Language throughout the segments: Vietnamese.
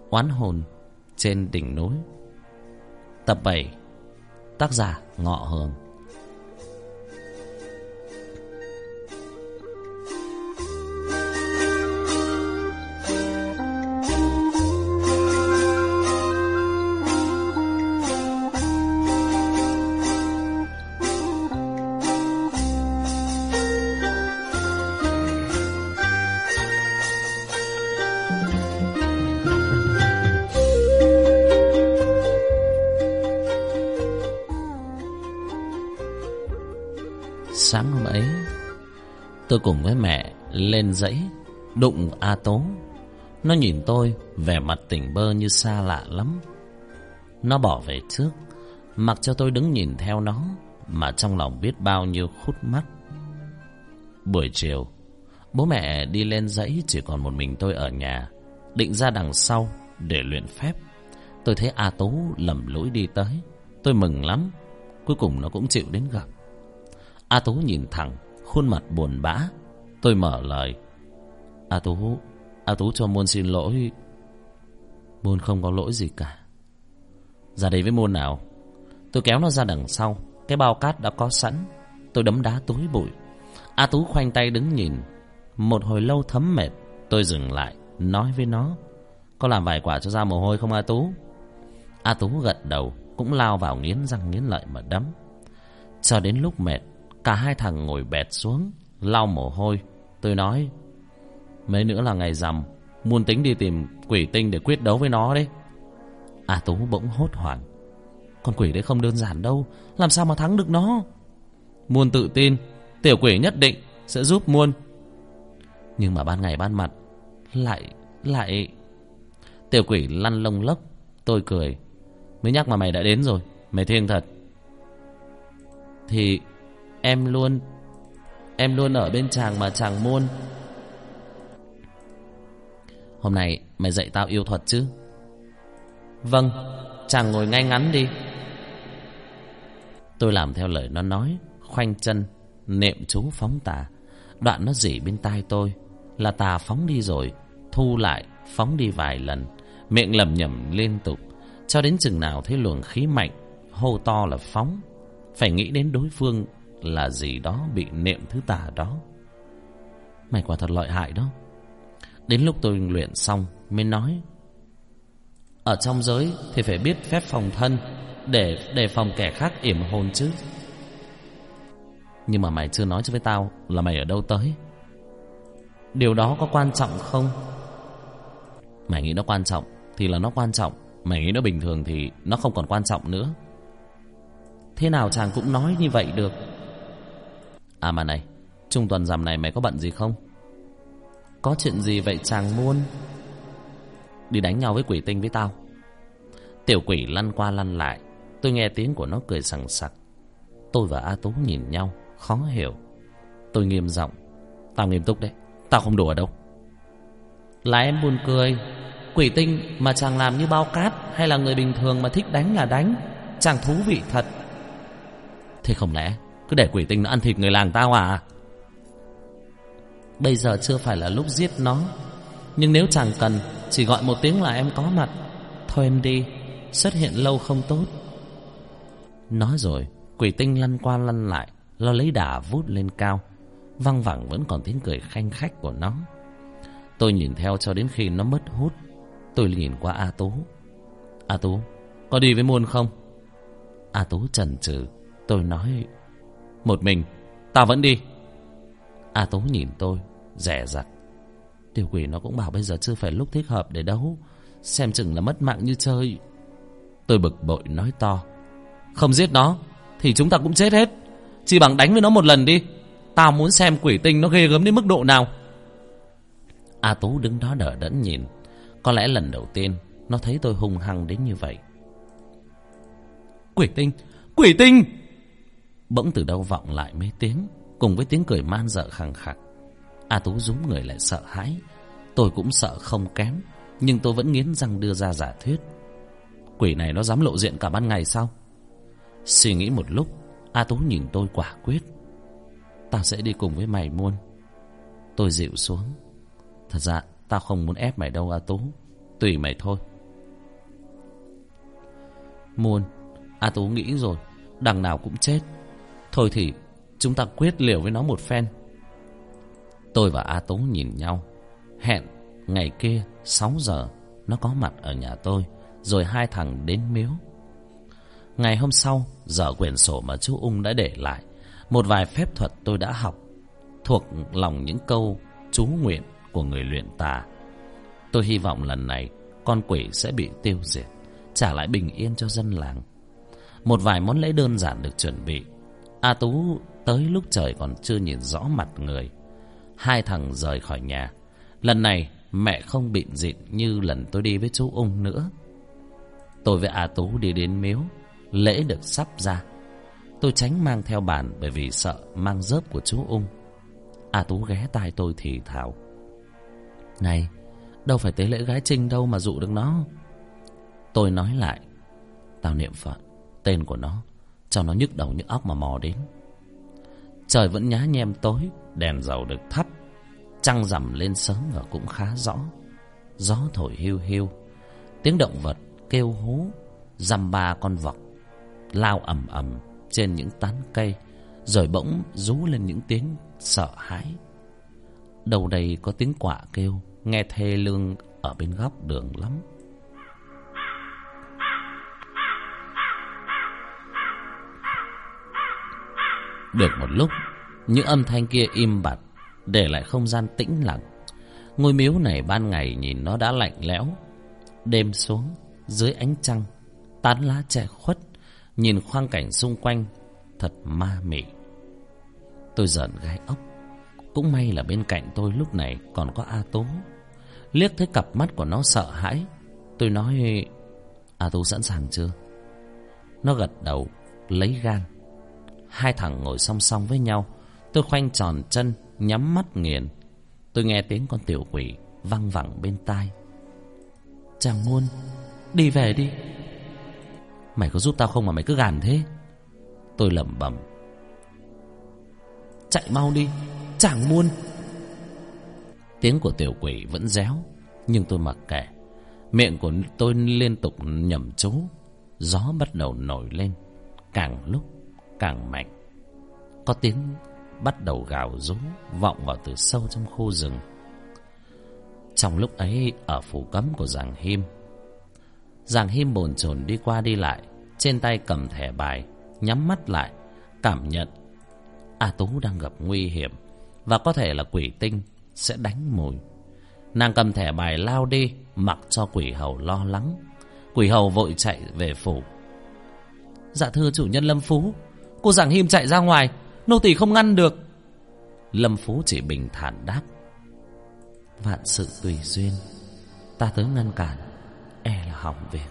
Oán hồn trên đỉnh núi. Tập 7. Tác giả Ngọ Hường. Sáng hôm ấy, tôi cùng với mẹ lên dãy đụng A Tố. Nó nhìn tôi vẻ mặt tỉnh bơ như xa lạ lắm. Nó bỏ về trước, mặc cho tôi đứng nhìn theo nó, mà trong lòng biết bao nhiêu khúc mắc. Buổi chiều, bố mẹ đi lên dãy, chỉ còn một mình tôi ở nhà, định ra đằng sau để luyện phép. Tôi thấy A Tố lầm lũi đi tới. Tôi mừng lắm, cuối cùng nó cũng chịu đến gặp. A Tú nhìn thẳng, khuôn mặt buồn bã. Tôi mở lời. A Tú cho Môn xin lỗi. Môn không có lỗi gì cả. Ra đây với Môn nào. Tôi kéo nó ra đằng sau. Cái bao cát đã có sẵn. Tôi đấm đá túi bụi. A Tú khoanh tay đứng nhìn. Một hồi lâu thấm mệt, tôi dừng lại, nói với nó. Có làm vài quả cho ra mồ hôi không A Tú? A Tú gật đầu, cũng lao vào nghiến răng nghiến lợi mà đấm. Cho đến lúc mệt, cả hai thằng ngồi bệt xuống, lau mồ hôi. Tôi nói, mấy nữa là ngày rằm, Muôn tính đi tìm quỷ tinh để quyết đấu với nó đấy. A Tú bỗng hốt hoảng. Con quỷ đấy không đơn giản đâu, làm sao mà thắng được nó? Muôn tự tin, tiểu quỷ nhất định sẽ giúp Muôn. Nhưng mà ban ngày ban mặt lại tiểu quỷ lăn lông lốc. Tôi cười. Mới nhắc mà mày đã đến rồi, mày thiêng thật. Thì em luôn ở bên chàng mà chàng Muôn. Hôm nay mày dạy tao yêu thuật chứ? Vâng, chàng ngồi ngay ngắn đi. Tôi làm theo lời nó nói, khoanh chân niệm chú phóng tà. Đoạn nó rỉ bên tai tôi là tà phóng đi rồi, thu lại phóng đi vài lần, miệng lẩm nhẩm liên tục, cho đến chừng nào thấy luồng khí mạnh, hô to là phóng. Phải nghĩ đến đối phương là gì đó bị niệm thứ tà đó. Mày quả thật lợi hại đó. Đến lúc tôi luyện xong mới nói, ở trong giới thì phải biết phép phòng thân để đề phòng kẻ khác yểm hồn chứ. Nhưng mà mày chưa nói cho với tao là mày ở đâu tới. Điều đó có quan trọng không? Mày nghĩ nó quan trọng thì là nó quan trọng, mày nghĩ nó bình thường thì nó không còn quan trọng nữa. Thế nào chàng cũng nói như vậy được. À mà này, trung tuần rằm này mày có bận gì không? Có chuyện gì vậy chàng Muôn? Đi đánh nhau với quỷ tinh với tao. Tiểu quỷ lăn qua lăn lại. Tôi nghe tiếng của nó cười sằng sặc. Tôi và A Tú nhìn nhau, khó hiểu. Tôi nghiêm giọng, tao nghiêm túc đấy, tao không đùa đâu. Là em buồn cười. Quỷ tinh mà chàng làm như bao cát, hay là người bình thường mà thích đánh là đánh? Chàng thú vị thật. Thế không lẽ cứ để quỷ tinh nó ăn thịt người làng tao à? Bây giờ chưa phải là lúc giết nó, nhưng nếu chàng cần, chỉ gọi một tiếng là em có mặt. Thôi em đi, xuất hiện lâu không tốt. Nói rồi, quỷ tinh lăn qua lăn lại, nó lấy đà vút lên cao. Văng vẳng vẫn còn tiếng cười khanh khách của nó. Tôi nhìn theo cho đến khi nó mất hút. Tôi nhìn qua A Tú. A Tú, có đi với Muôn không? A Tú chần chừ. Tôi nói, một mình, tao vẫn đi. A Tú nhìn tôi, dè dặt. Tiểu quỷ nó cũng bảo bây giờ chưa phải lúc thích hợp để đấu, xem chừng là mất mạng như chơi. Tôi bực bội nói to, không giết nó thì chúng ta cũng chết hết, chỉ bằng đánh với nó một lần đi. Tao muốn xem quỷ tinh nó ghê gớm đến mức độ nào. A Tú đứng đó đờ đẫn nhìn. Có lẽ lần đầu tiên nó thấy tôi hung hăng đến như vậy. Quỷ tinh, quỷ tinh! Bỗng từ đâu vọng lại mấy tiếng, cùng với tiếng cười man dợ khằng khặc. A Tú rúm người lại sợ hãi. Tôi cũng sợ không kém, nhưng tôi vẫn nghiến răng đưa ra giả thuyết. Quỷ này nó dám lộ diện cả ban ngày sao? Suy nghĩ một lúc, A Tú nhìn tôi quả quyết. Tao sẽ đi cùng với mày Muôn. Tôi dịu xuống. Thật ra tao không muốn ép mày đâu A Tú, tùy mày thôi. Muôn, A Tú nghĩ rồi, đằng nào cũng chết. Thôi thì chúng ta quyết liều với nó một phen. Tôi và A Tú nhìn nhau, hẹn ngày kia 6 giờ nó có mặt ở nhà tôi, rồi hai thằng đến miếu. Ngày hôm sau, dở quyển sổ mà chú Ung đã để lại, một vài phép thuật tôi đã học, thuộc lòng những câu chú nguyện của người luyện tà. Tôi hy vọng lần này con quỷ sẽ bị tiêu diệt, trả lại bình yên cho dân làng. Một vài món lễ đơn giản được chuẩn bị. A Tú tới lúc trời còn chưa nhìn rõ mặt người. Hai thằng rời khỏi nhà. Lần này mẹ không bịn rịn như lần tôi đi với chú Ung nữa. Tôi với A Tú đi đến miếu. Lễ được sắp ra. Tôi tránh mang theo bàn bởi vì sợ mang rớp của chú Ung. A Tú ghé tai tôi thì thào: "Này, đâu phải tế lễ gái Trinh đâu mà dụ được nó." Tôi nói lại: "Tao niệm Phật, tên của nó, cho nó nhức đầu nhức óc mà mò đến." Trời vẫn nhá nhem tối, đèn dầu được thắp, trăng rằm lên sớm và cũng khá rõ. Gió thổi hiu hiu, tiếng động vật kêu hú, dăm ba con vọc lao ầm ầm trên những tán cây, rồi bỗng rú lên những tiếng sợ hãi. Đâu đây có tiếng quạ kêu, nghe thê lương ở bên góc đường lắm. Được một lúc, những âm thanh kia im bặt, để lại không gian tĩnh lặng. Ngôi miếu này ban ngày nhìn nó đã lạnh lẽo. Đêm xuống, dưới ánh trăng, tán lá che khuất, nhìn khoang cảnh xung quanh thật ma mị. Tôi giận gai ốc. Cũng may là bên cạnh tôi lúc này còn có A Tú. Liếc thấy cặp mắt của nó sợ hãi, tôi nói: "A Tú sẵn sàng chưa?" Nó gật đầu, lấy gan. Hai thằng ngồi song song với nhau. Tôi khoanh tròn chân, nhắm mắt nghiền. Tôi nghe tiếng con tiểu quỷ văng vẳng bên tai: "Chàng Muôn, đi về đi." "Mày có giúp tao không mà mày cứ gàn thế?" Tôi lẩm bẩm. "Chạy mau đi, chàng Muôn." Tiếng của tiểu quỷ vẫn réo, nhưng tôi mặc kệ. Miệng của tôi liên tục nhẩm chú. Gió bắt đầu nổi lên, càng lúc càng mạnh. Có tiếng bắt đầu gào rú vọng vào từ sâu trong khu rừng. Trong lúc ấy, ở phủ cấm của Giàng Him bồn chồn đi qua đi lại, trên tay cầm thẻ bài, nhắm mắt lại, cảm nhận A Tú đang gặp nguy hiểm, và có thể là quỷ tinh sẽ đánh mồi. Nàng cầm thẻ bài lao đi, mặc cho quỷ hầu lo lắng. Quỷ hầu vội chạy về phủ: "Dạ thưa chủ nhân Lâm Phú, cô Giàng Him chạy ra ngoài, nô tỳ không ngăn được." Lâm Phú chỉ bình thản đáp: "Vạn sự tùy duyên, ta tới ngăn cản e là hỏng việc."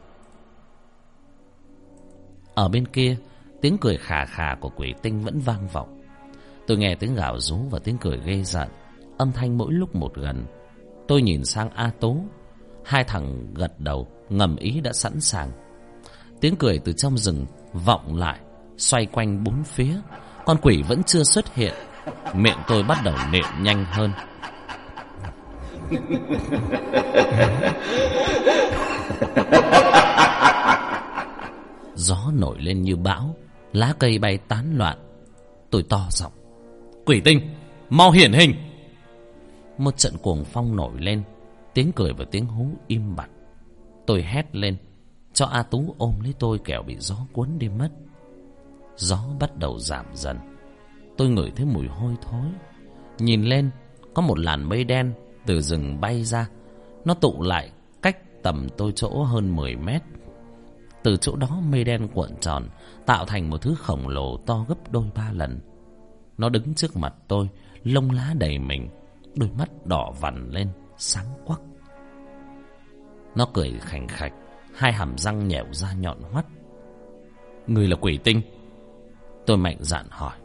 Ở bên kia, tiếng cười khà khà của quỷ tinh vẫn vang vọng. Tôi nghe tiếng gào rú và tiếng cười ghê rợn, âm thanh mỗi lúc một gần. Tôi nhìn sang A Tú. Hai thằng gật đầu, ngầm ý đã sẵn sàng. Tiếng cười từ trong rừng vọng lại, xoay quanh bốn phía. Con quỷ vẫn chưa xuất hiện. Miệng tôi bắt đầu niệm nhanh hơn. Gió nổi lên như bão, lá cây bay tán loạn. Tôi to giọng: "Quỷ tinh, mau hiển hình!" Một trận cuồng phong nổi lên, tiếng cười và tiếng hú im bặt. Tôi hét lên cho A Tú ôm lấy tôi, kẻo bị gió cuốn đi mất. Gió bắt đầu giảm dần. Tôi ngửi thấy mùi hôi thối. Nhìn lên, có một làn mây đen từ rừng bay ra. Nó tụ lại cách tầm tôi chỗ hơn 10 mét. Từ chỗ đó mây đen cuộn tròn, tạo thành một thứ khổng lồ to gấp đôi 3 lần. Nó đứng trước mặt tôi, lông lá đầy mình, đôi mắt đỏ vằn lên, sáng quắc. Nó cười khành khạch, hai hàm răng nhẻo ra nhọn hoắt. "Ngươi là quỷ tinh?" Tôi mạnh dạn hỏi.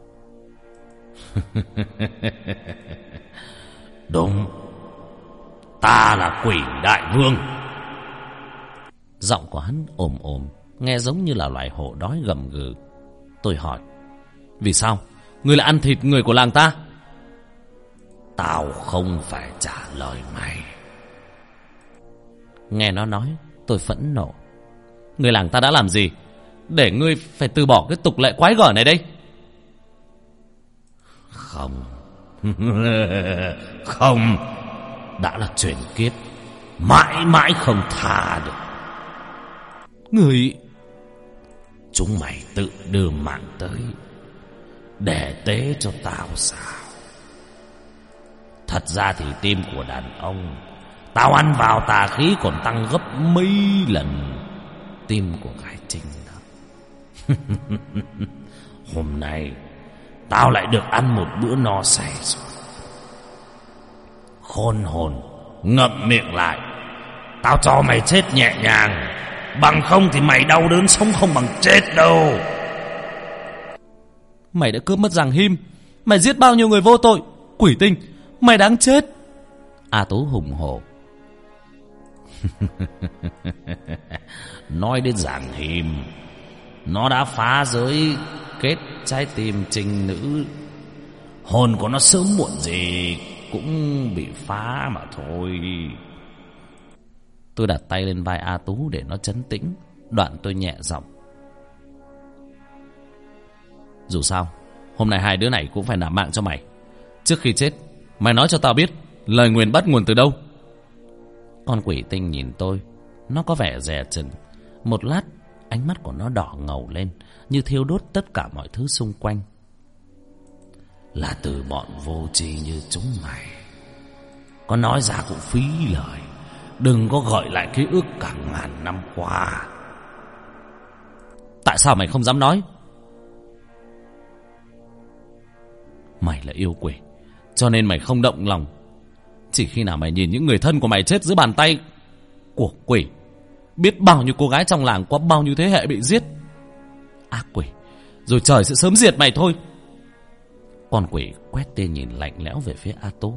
"Đúng, ta là Quỷ Đại Vương." Giọng của hắn ồm ồm, nghe giống như là loài hổ đói gầm gừ. Tôi hỏi: "Vì sao ngươi lại ăn thịt người của làng ta?" "Tao không phải trả lời mày." Nghe nó nói, tôi phẫn nộ. Người làng ta đã làm gì để ngươi phải từ bỏ cái tục lệ quái gở này đây? Không. Không. Đã là chuyển kiếp, mãi mãi không tha được. Người... Chúng mày tự đưa mạng tới để tế cho tao sao? Thật ra thì tim của đàn ông tao ăn vào tà khí còn tăng gấp mấy lần tim của gái trinh đó. Hôm nay tao lại được ăn một bữa no say rồi. Khôn hồn, ngậm miệng lại. Tao cho mày chết nhẹ nhàng, bằng không thì mày đau đớn sống không bằng chết đâu. Mày đã cướp mất Giàng Him, mày giết bao nhiêu người vô tội. Quỷ Tinh, mày đáng chết. A Tú hùng hổ. Nói đến Giàng Him, nó đã phá giới kết trái tim trinh nữ. Hồn của nó sớm muộn gì cũng bị phá mà thôi. Tôi đặt tay lên vai A Tú để nó trấn tĩnh. Đoạn tôi nhẹ giọng. Dù sao, hôm nay hai đứa này cũng phải nạp mạng cho mày. Trước khi chết, mày nói cho tao biết lời nguyền bắt nguồn từ đâu. Con Quỷ Tinh nhìn tôi, nó có vẻ dè chừng. Một lát, ánh mắt của nó đỏ ngầu lên, như thiêu đốt tất cả mọi thứ xung quanh. Là từ bọn vô tri như chúng mày. Có nói ra cũng phí lời. Đừng có gợi lại ký ức cả ngàn năm qua. Tại sao mày không dám nói? Mày là yêu quỷ, cho nên mày không động lòng. Chỉ khi nào mày nhìn những người thân của mày chết dưới bàn tay của quỷ, biết bao nhiêu cô gái trong làng qua bao nhiêu thế hệ bị giết, ác quỷ, rồi trời sẽ sớm diệt mày thôi. Con quỷ quét tia nhìn lạnh lẽo về phía A Tú.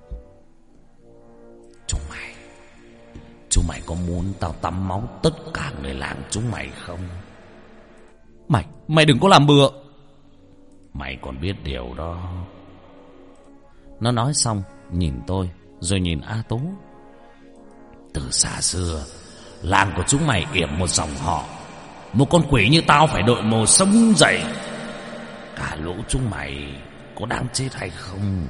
Chúng mày có muốn tao tắm máu tất cả người làng chúng mày không? Mày đừng có làm bừa. Mày còn biết điều đó. Nó nói xong nhìn tôi rồi nhìn A Tú. Từ xa xưa, làng của chúng mày yểm một dòng họ. Một con quỷ như tao phải đội mồ sống dậy. Cả lũ chúng mày có đáng chết hay không?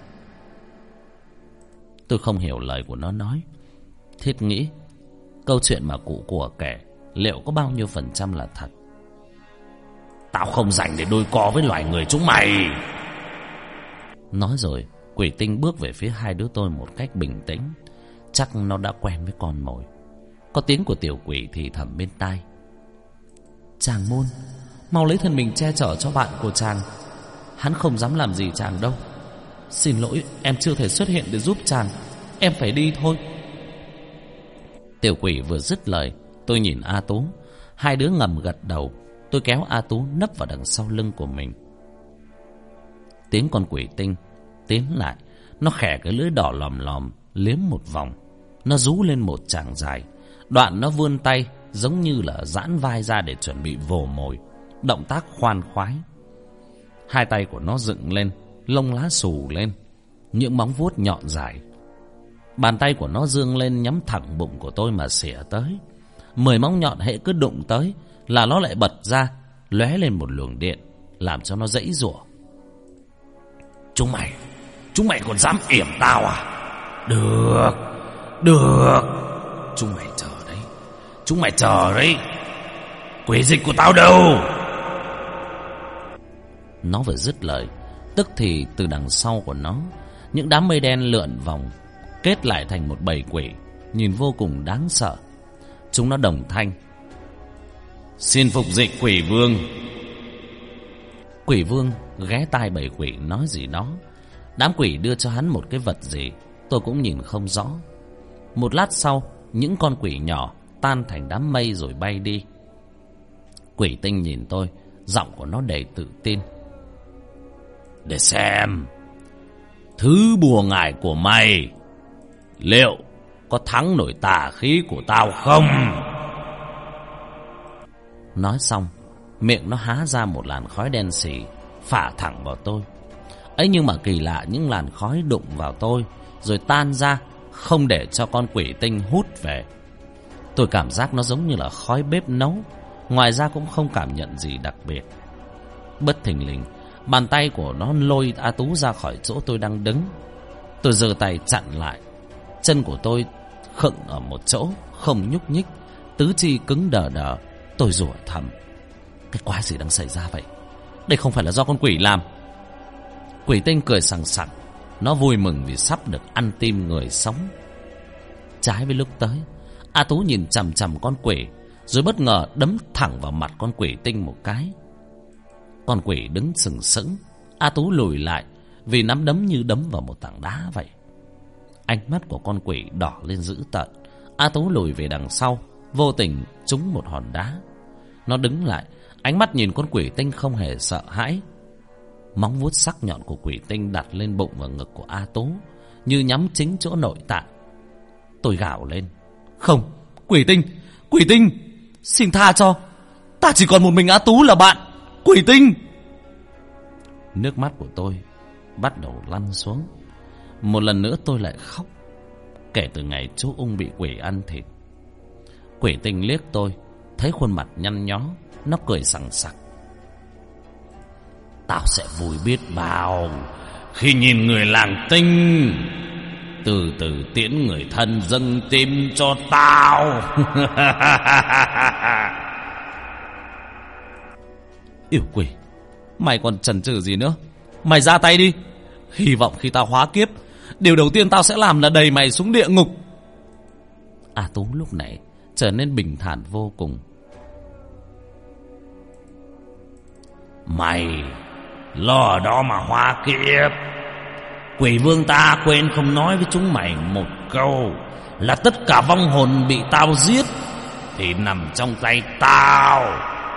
Tôi không hiểu lời của nó nói. Thiết nghĩ câu chuyện mà cụ của kể liệu có bao nhiêu phần trăm là thật. Tao không dành để đôi co với loài người chúng mày. Nói rồi Quỷ Tinh bước về phía hai đứa tôi một cách bình tĩnh. Chắc nó đã quen với con mồi. Có tiếng của tiểu quỷ thì thầm bên tai. Chàng Môn, mau lấy thân mình che chở cho bạn của chàng. Hắn không dám làm gì chàng đâu. Xin lỗi, em chưa thể xuất hiện để giúp chàng. Em phải đi thôi. Tiểu quỷ vừa dứt lời, tôi nhìn A Tú. Hai đứa ngầm gật đầu. Tôi kéo A Tú nấp vào đằng sau lưng của mình. Tiếng con Quỷ Tinh tiến lại. Nó khẽ cái lưỡi đỏ lòm lòm, liếm một vòng. Nó rú lên một tràng dài. Đoạn nó vươn tay, giống như là giãn vai ra để chuẩn bị vồ mồi. Động tác khoan khoái. Hai tay của nó dựng lên, lông lá xù lên, những móng vuốt nhọn dài. Bàn tay của nó dương lên nhắm thẳng bụng của tôi mà xỉa tới. 10 móng nhọn hễ cứ đụng tới là nó lại bật ra, lóe lên một luồng điện, làm cho nó giãy giụa. Chúng mày còn dám yểm tao à? Được. Chúng mày chờ đấy. Quỷ dịch của tao đâu? Nó vừa dứt lời, tức thì từ đằng sau của nó, những đám mây đen lượn vòng, kết lại thành một bầy quỷ, nhìn vô cùng đáng sợ. Chúng nó đồng thanh: Xin phục dịch Quỷ Vương. Quỷ Vương ghé tai bầy quỷ nói gì đó. Đám quỷ đưa cho hắn một cái vật gì, tôi cũng nhìn không rõ. Một lát sau, những con quỷ nhỏ tan thành đám mây rồi bay đi. Quỷ Tinh nhìn tôi, giọng của nó đầy tự tin: Để xem thứ bùa ngải của mày liệu có thắng nổi tà khí của tao không? Nói xong, miệng nó há ra một làn khói đen xì, phả thẳng vào tôi. Ấy nhưng mà kỳ lạ, những làn khói đụng vào tôi rồi tan ra, không để cho con Quỷ Tinh hút về. Tôi cảm giác nó giống như là khói bếp nấu, ngoài ra cũng không cảm nhận gì đặc biệt. Bất thình lình, bàn tay của nó lôi A Tú ra khỏi chỗ tôi đang đứng. Tôi giơ tay chặn lại. Chân của tôi khựng ở một chỗ, không nhúc nhích, tứ chi cứng đờ đờ. Tôi rủa thầm, cái quái gì đang xảy ra vậy? Đây không phải là do con quỷ làm. Quỷ tinh cười sằng sặc. Nó vui mừng vì sắp được ăn tim người sống. Trái với lúc tới, A Tú nhìn chằm chằm con quỷ, rồi bất ngờ đấm thẳng vào mặt con quỷ tinh một cái. Con quỷ đứng sừng sững. A Tú lùi lại, vì nắm đấm như đấm vào một tảng đá vậy. Ánh mắt của con quỷ đỏ lên dữ tợn. A Tú lùi về đằng sau, vô tình trúng một hòn đá. Nó đứng lại, ánh mắt nhìn con quỷ tinh không hề sợ hãi. Móng vuốt sắc nhọn của quỷ tinh đặt lên bụng và ngực của A Tú, như nhắm chính chỗ nội tạng. Tôi gào lên, không, quỷ tinh, xin tha cho. Ta chỉ còn một mình A Tú là bạn. Quỷ tinh. Nước mắt của tôi bắt đầu lăn xuống. Một lần nữa tôi lại khóc. Kể từ ngày chú Ung bị quỷ ăn thịt. Quỷ tinh liếc tôi, thấy khuôn mặt nhăn nhó, nó cười sằng sặc. Tao sẽ vui biết bao khi nhìn người làng Tinh từ từ tiễn người thân dâng tim cho tao. Yêu quỷ, mày còn chần chừ gì nữa? Mày ra tay đi. Hy vọng khi tao hóa kiếp, điều đầu tiên tao sẽ làm là đẩy mày xuống địa ngục. A Tú lúc này trở nên bình thản vô cùng. Mày lo ở đó mà hóa kiếp. Quỷ vương ta quên không nói với chúng mày một câu, là tất cả vong hồn bị tao giết thì nằm trong tay tao.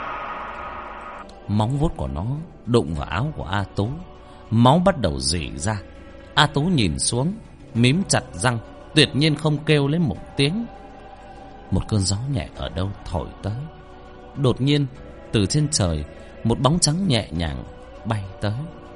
Móng vuốt của nó đụng vào áo của A Tú, máu bắt đầu rỉ ra. A Tú nhìn xuống, mím chặt răng, tuyệt nhiên không kêu lên một tiếng. Một cơn gió nhẹ ở đâu thổi tới. Đột nhiên từ trên trời, một bóng trắng nhẹ nhàng bay tới.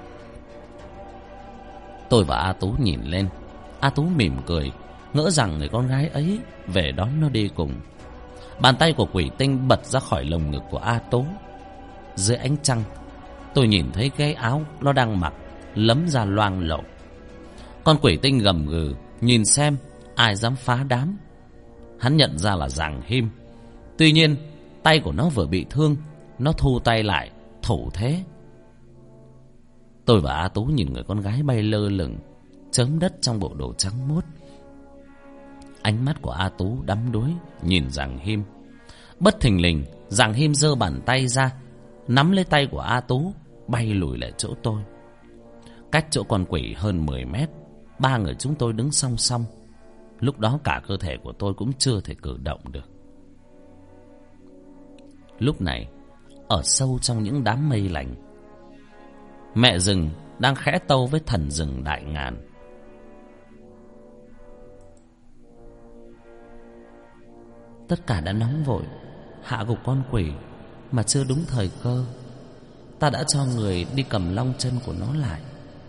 Tôi và A Tú nhìn lên. A Tú mỉm cười, ngỡ rằng người con gái ấy về đón nó đi cùng. Bàn tay của quỷ tinh bật ra khỏi lồng ngực của A Tú. Dưới ánh trăng, tôi nhìn thấy cái áo nó đang mặc lấm ra loang lổ. Con quỷ tinh gầm gừ, nhìn xem ai dám phá đám. Hắn nhận ra là Giàng Him. Tuy nhiên tay của nó vừa bị thương, nó thu tay lại, thủ thế. Tôi và A Tú nhìn người con gái bay lơ lửng, chớm đất trong bộ đồ trắng muốt. Ánh mắt của A Tú đắm đuối nhìn Giàng Him. Bất thình lình, Giàng Him giơ bàn tay ra, nắm lấy tay của A Tú, bay lùi lại chỗ tôi. Cách chỗ con quỷ hơn 10 mét, ba người chúng tôi đứng song song. Lúc đó cả cơ thể của tôi cũng chưa thể cử động được. Lúc này, ở sâu trong những đám mây lành, mẹ rừng đang khẽ tâu với thần rừng Đại Ngàn. Tất cả đã nóng vội hạ gục con quỷ mà chưa đúng thời cơ. Ta đã cho người đi cầm long chân của nó lại.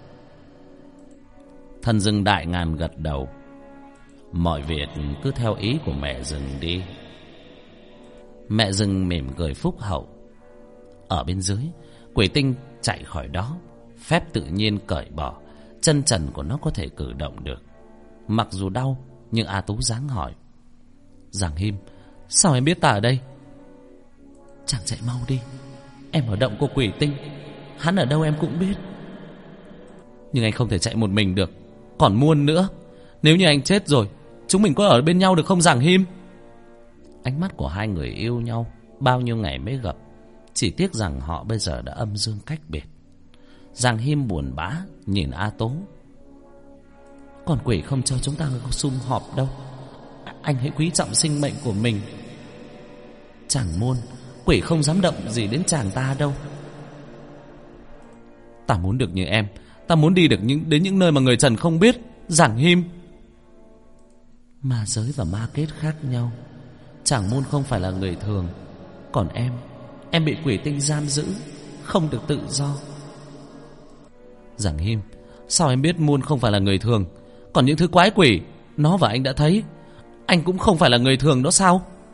Thần rừng Đại Ngàn gật đầu. Mọi việc cứ theo ý của mẹ rừng đi. Mẹ rừng mỉm cười phúc hậu. Ở bên dưới, quỷ tinh chạy khỏi đó, phép tự nhiên cởi bỏ, chân trần của nó có thể cử động được. Mặc dù đau, nhưng A Tú ráng hỏi: Giàng Him, sao em biết ta ở đây? Chàng chạy mau đi, em ở động của quỷ tinh, hắn ở đâu em cũng biết. Nhưng anh không thể chạy một mình được, còn Muôn nữa. Nếu như anh chết rồi, chúng mình có ở bên nhau được không Giàng Him? Ánh mắt của hai người yêu nhau bao nhiêu ngày mới gặp, chỉ tiếc rằng họ bây giờ đã âm dương cách biệt. Giàng Him buồn bã nhìn A Tú. Con quỷ không cho chúng ta sum họp đâu. Anh hãy quý trọng sinh mệnh của mình. Chàng Muôn, quỷ không dám động gì đến chàng ta đâu. Ta muốn được như em, ta muốn đi được đến những nơi mà người trần không biết, Giàng Him. Ma giới và ma kết khác nhau. Chàng Muôn không phải là người thường, còn em bị quỷ tinh giam giữ, không được tự do. Giàng Him, sao em biết Muôn không phải là người thường? Còn những thứ quái quỷ nó và anh đã thấy, anh cũng không phải là người thường đó sao?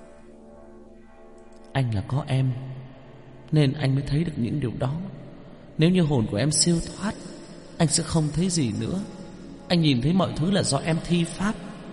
Anh là có em nên anh mới thấy được những điều đó. Nếu như hồn của em siêu thoát, anh sẽ không thấy gì nữa. Anh nhìn thấy mọi thứ là do em thi pháp.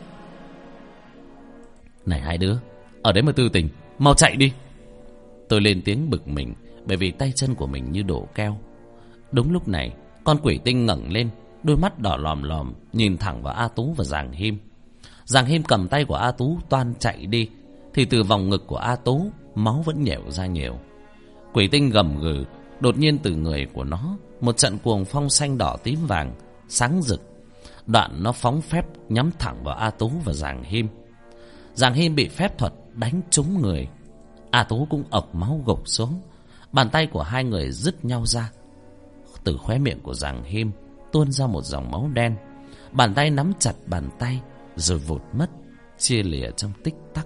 Này hai đứa, ở đấy mà tư tình, mau chạy đi. Tôi lên tiếng bực mình, bởi vì tay chân của mình như đổ keo. Đúng lúc này, con quỷ tinh ngẩng lên, đôi mắt đỏ lòm lòm nhìn thẳng vào A Tú và Giàng Him. Giàng Him cầm tay của A Tú toan chạy đi, thì từ vòng ngực của A Tú máu vẫn nhẻo ra nhiều. Quỷ tinh gầm gừ. Đột nhiên từ người của nó, một trận cuồng phong xanh đỏ tím vàng sáng rực. Đoạn nó phóng phép nhắm thẳng vào A Tú và Giàng Him. Giàng Him bị phép thuật đánh trúng người. A Tú cũng ọc máu gục xuống. Bàn tay của hai người dứt nhau ra. Từ khóe miệng của Giàng Him tuôn ra một dòng máu đen. Bàn tay nắm chặt bàn tay rồi vụt mất, chia lìa trong tích tắc.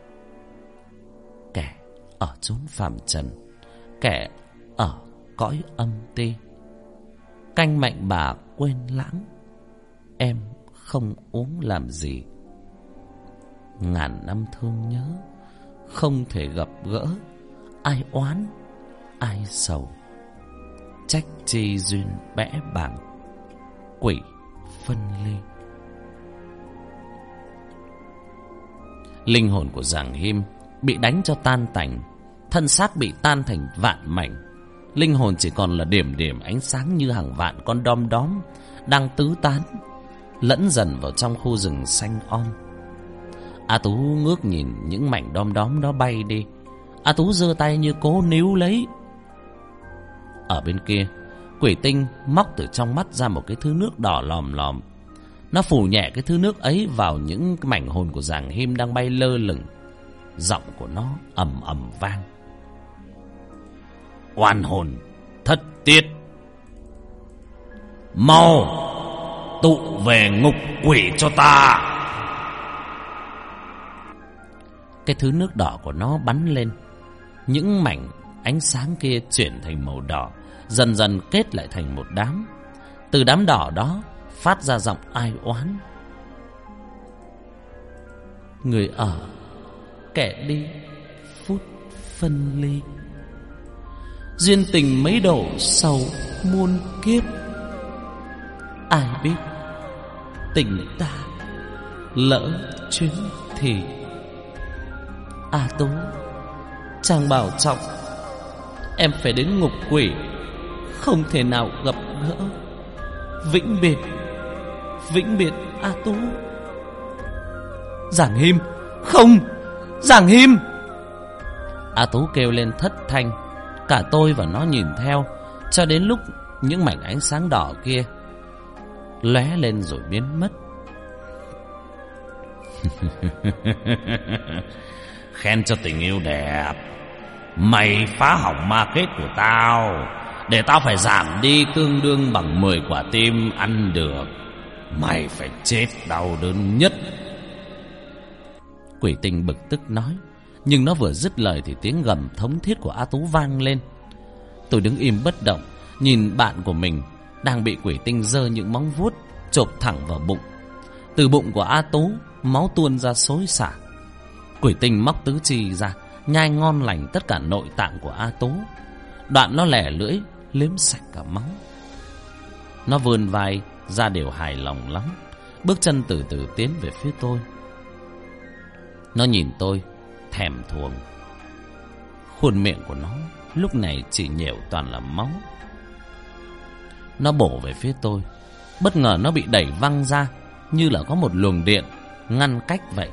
Kẻ ở chốn phàm trần, kẻ ở cõi âm ti, canh mạnh bà quên lãng, em không uống làm gì. Ngàn năm thương nhớ, không thể gặp gỡ, ai oán ai sầu, trách chi duyên bẽ bàng, quỷ phân ly. Linh hồn của Giàng Him bị đánh cho tan tành, thân xác bị tan thành vạn mảnh. Linh hồn chỉ còn là điểm điểm ánh sáng như hàng vạn con đom đóm đang tứ tán, lẫn dần vào trong khu rừng xanh om. A Tú ngước nhìn những mảnh đom đóm đó bay đi. A Tú giơ tay như cố níu lấy. Ở bên kia, quỷ tinh móc từ trong mắt ra một cái thứ nước đỏ lòm lòm. Nó phủ nhẹ cái thứ nước ấy vào những mảnh hồn của Giàng Him đang bay lơ lửng. Giọng của nó ầm ầm vang: oan hồn thất tiết, mau tụ về ngục quỷ cho ta. Cái thứ nước đỏ của nó bắn lên. Những mảnh ánh sáng kia chuyển thành màu đỏ, dần dần kết lại thành một đám. Từ đám đỏ đó phát ra giọng ai oán: người ở kẻ đi, phút phân ly, duyên tình mấy độ sầu muôn kiếp. Ai biết tình ta lỡ chuyến thì. A Tú, chàng bảo trọng, em phải đến ngục quỷ, không thể nào gặp gỡ. Vĩnh biệt, vĩnh biệt A Tú. Giàng Him, không, Giàng Him! A Tú kêu lên thất thanh. Cả tôi và nó nhìn theo, cho đến lúc những mảnh ánh sáng đỏ kia lóe lên rồi biến mất. Khen cho tình yêu đẹp. Mày phá hỏng ma kết của tao, để tao phải giảm đi tương đương bằng 10 quả tim ăn được. Mày phải chết đau đớn nhất. Quỷ tinh bực tức nói. Nhưng nó vừa dứt lời thì tiếng gầm thống thiết của A Tú vang lên. Tôi đứng im bất động, nhìn bạn của mình đang bị quỷ tinh giơ những móng vuốt chộp thẳng vào bụng. Từ bụng của A Tú, máu tuôn ra xối xả. Quỷ tinh móc tứ chi ra, nhai ngon lành tất cả nội tạng của A Tú. Đoạn nó lẻ lưỡi liếm sạch cả máu. Nó vươn vai ra đều hài lòng lắm, bước chân từ từ tiến về phía tôi. Nó nhìn tôi thèm thuồng. Khuôn miệng của nó lúc này chỉ nhểu toàn là máu. Nó bổ về phía tôi. Bất ngờ nó bị đẩy văng ra, như là có một luồng điện ngăn cách vậy.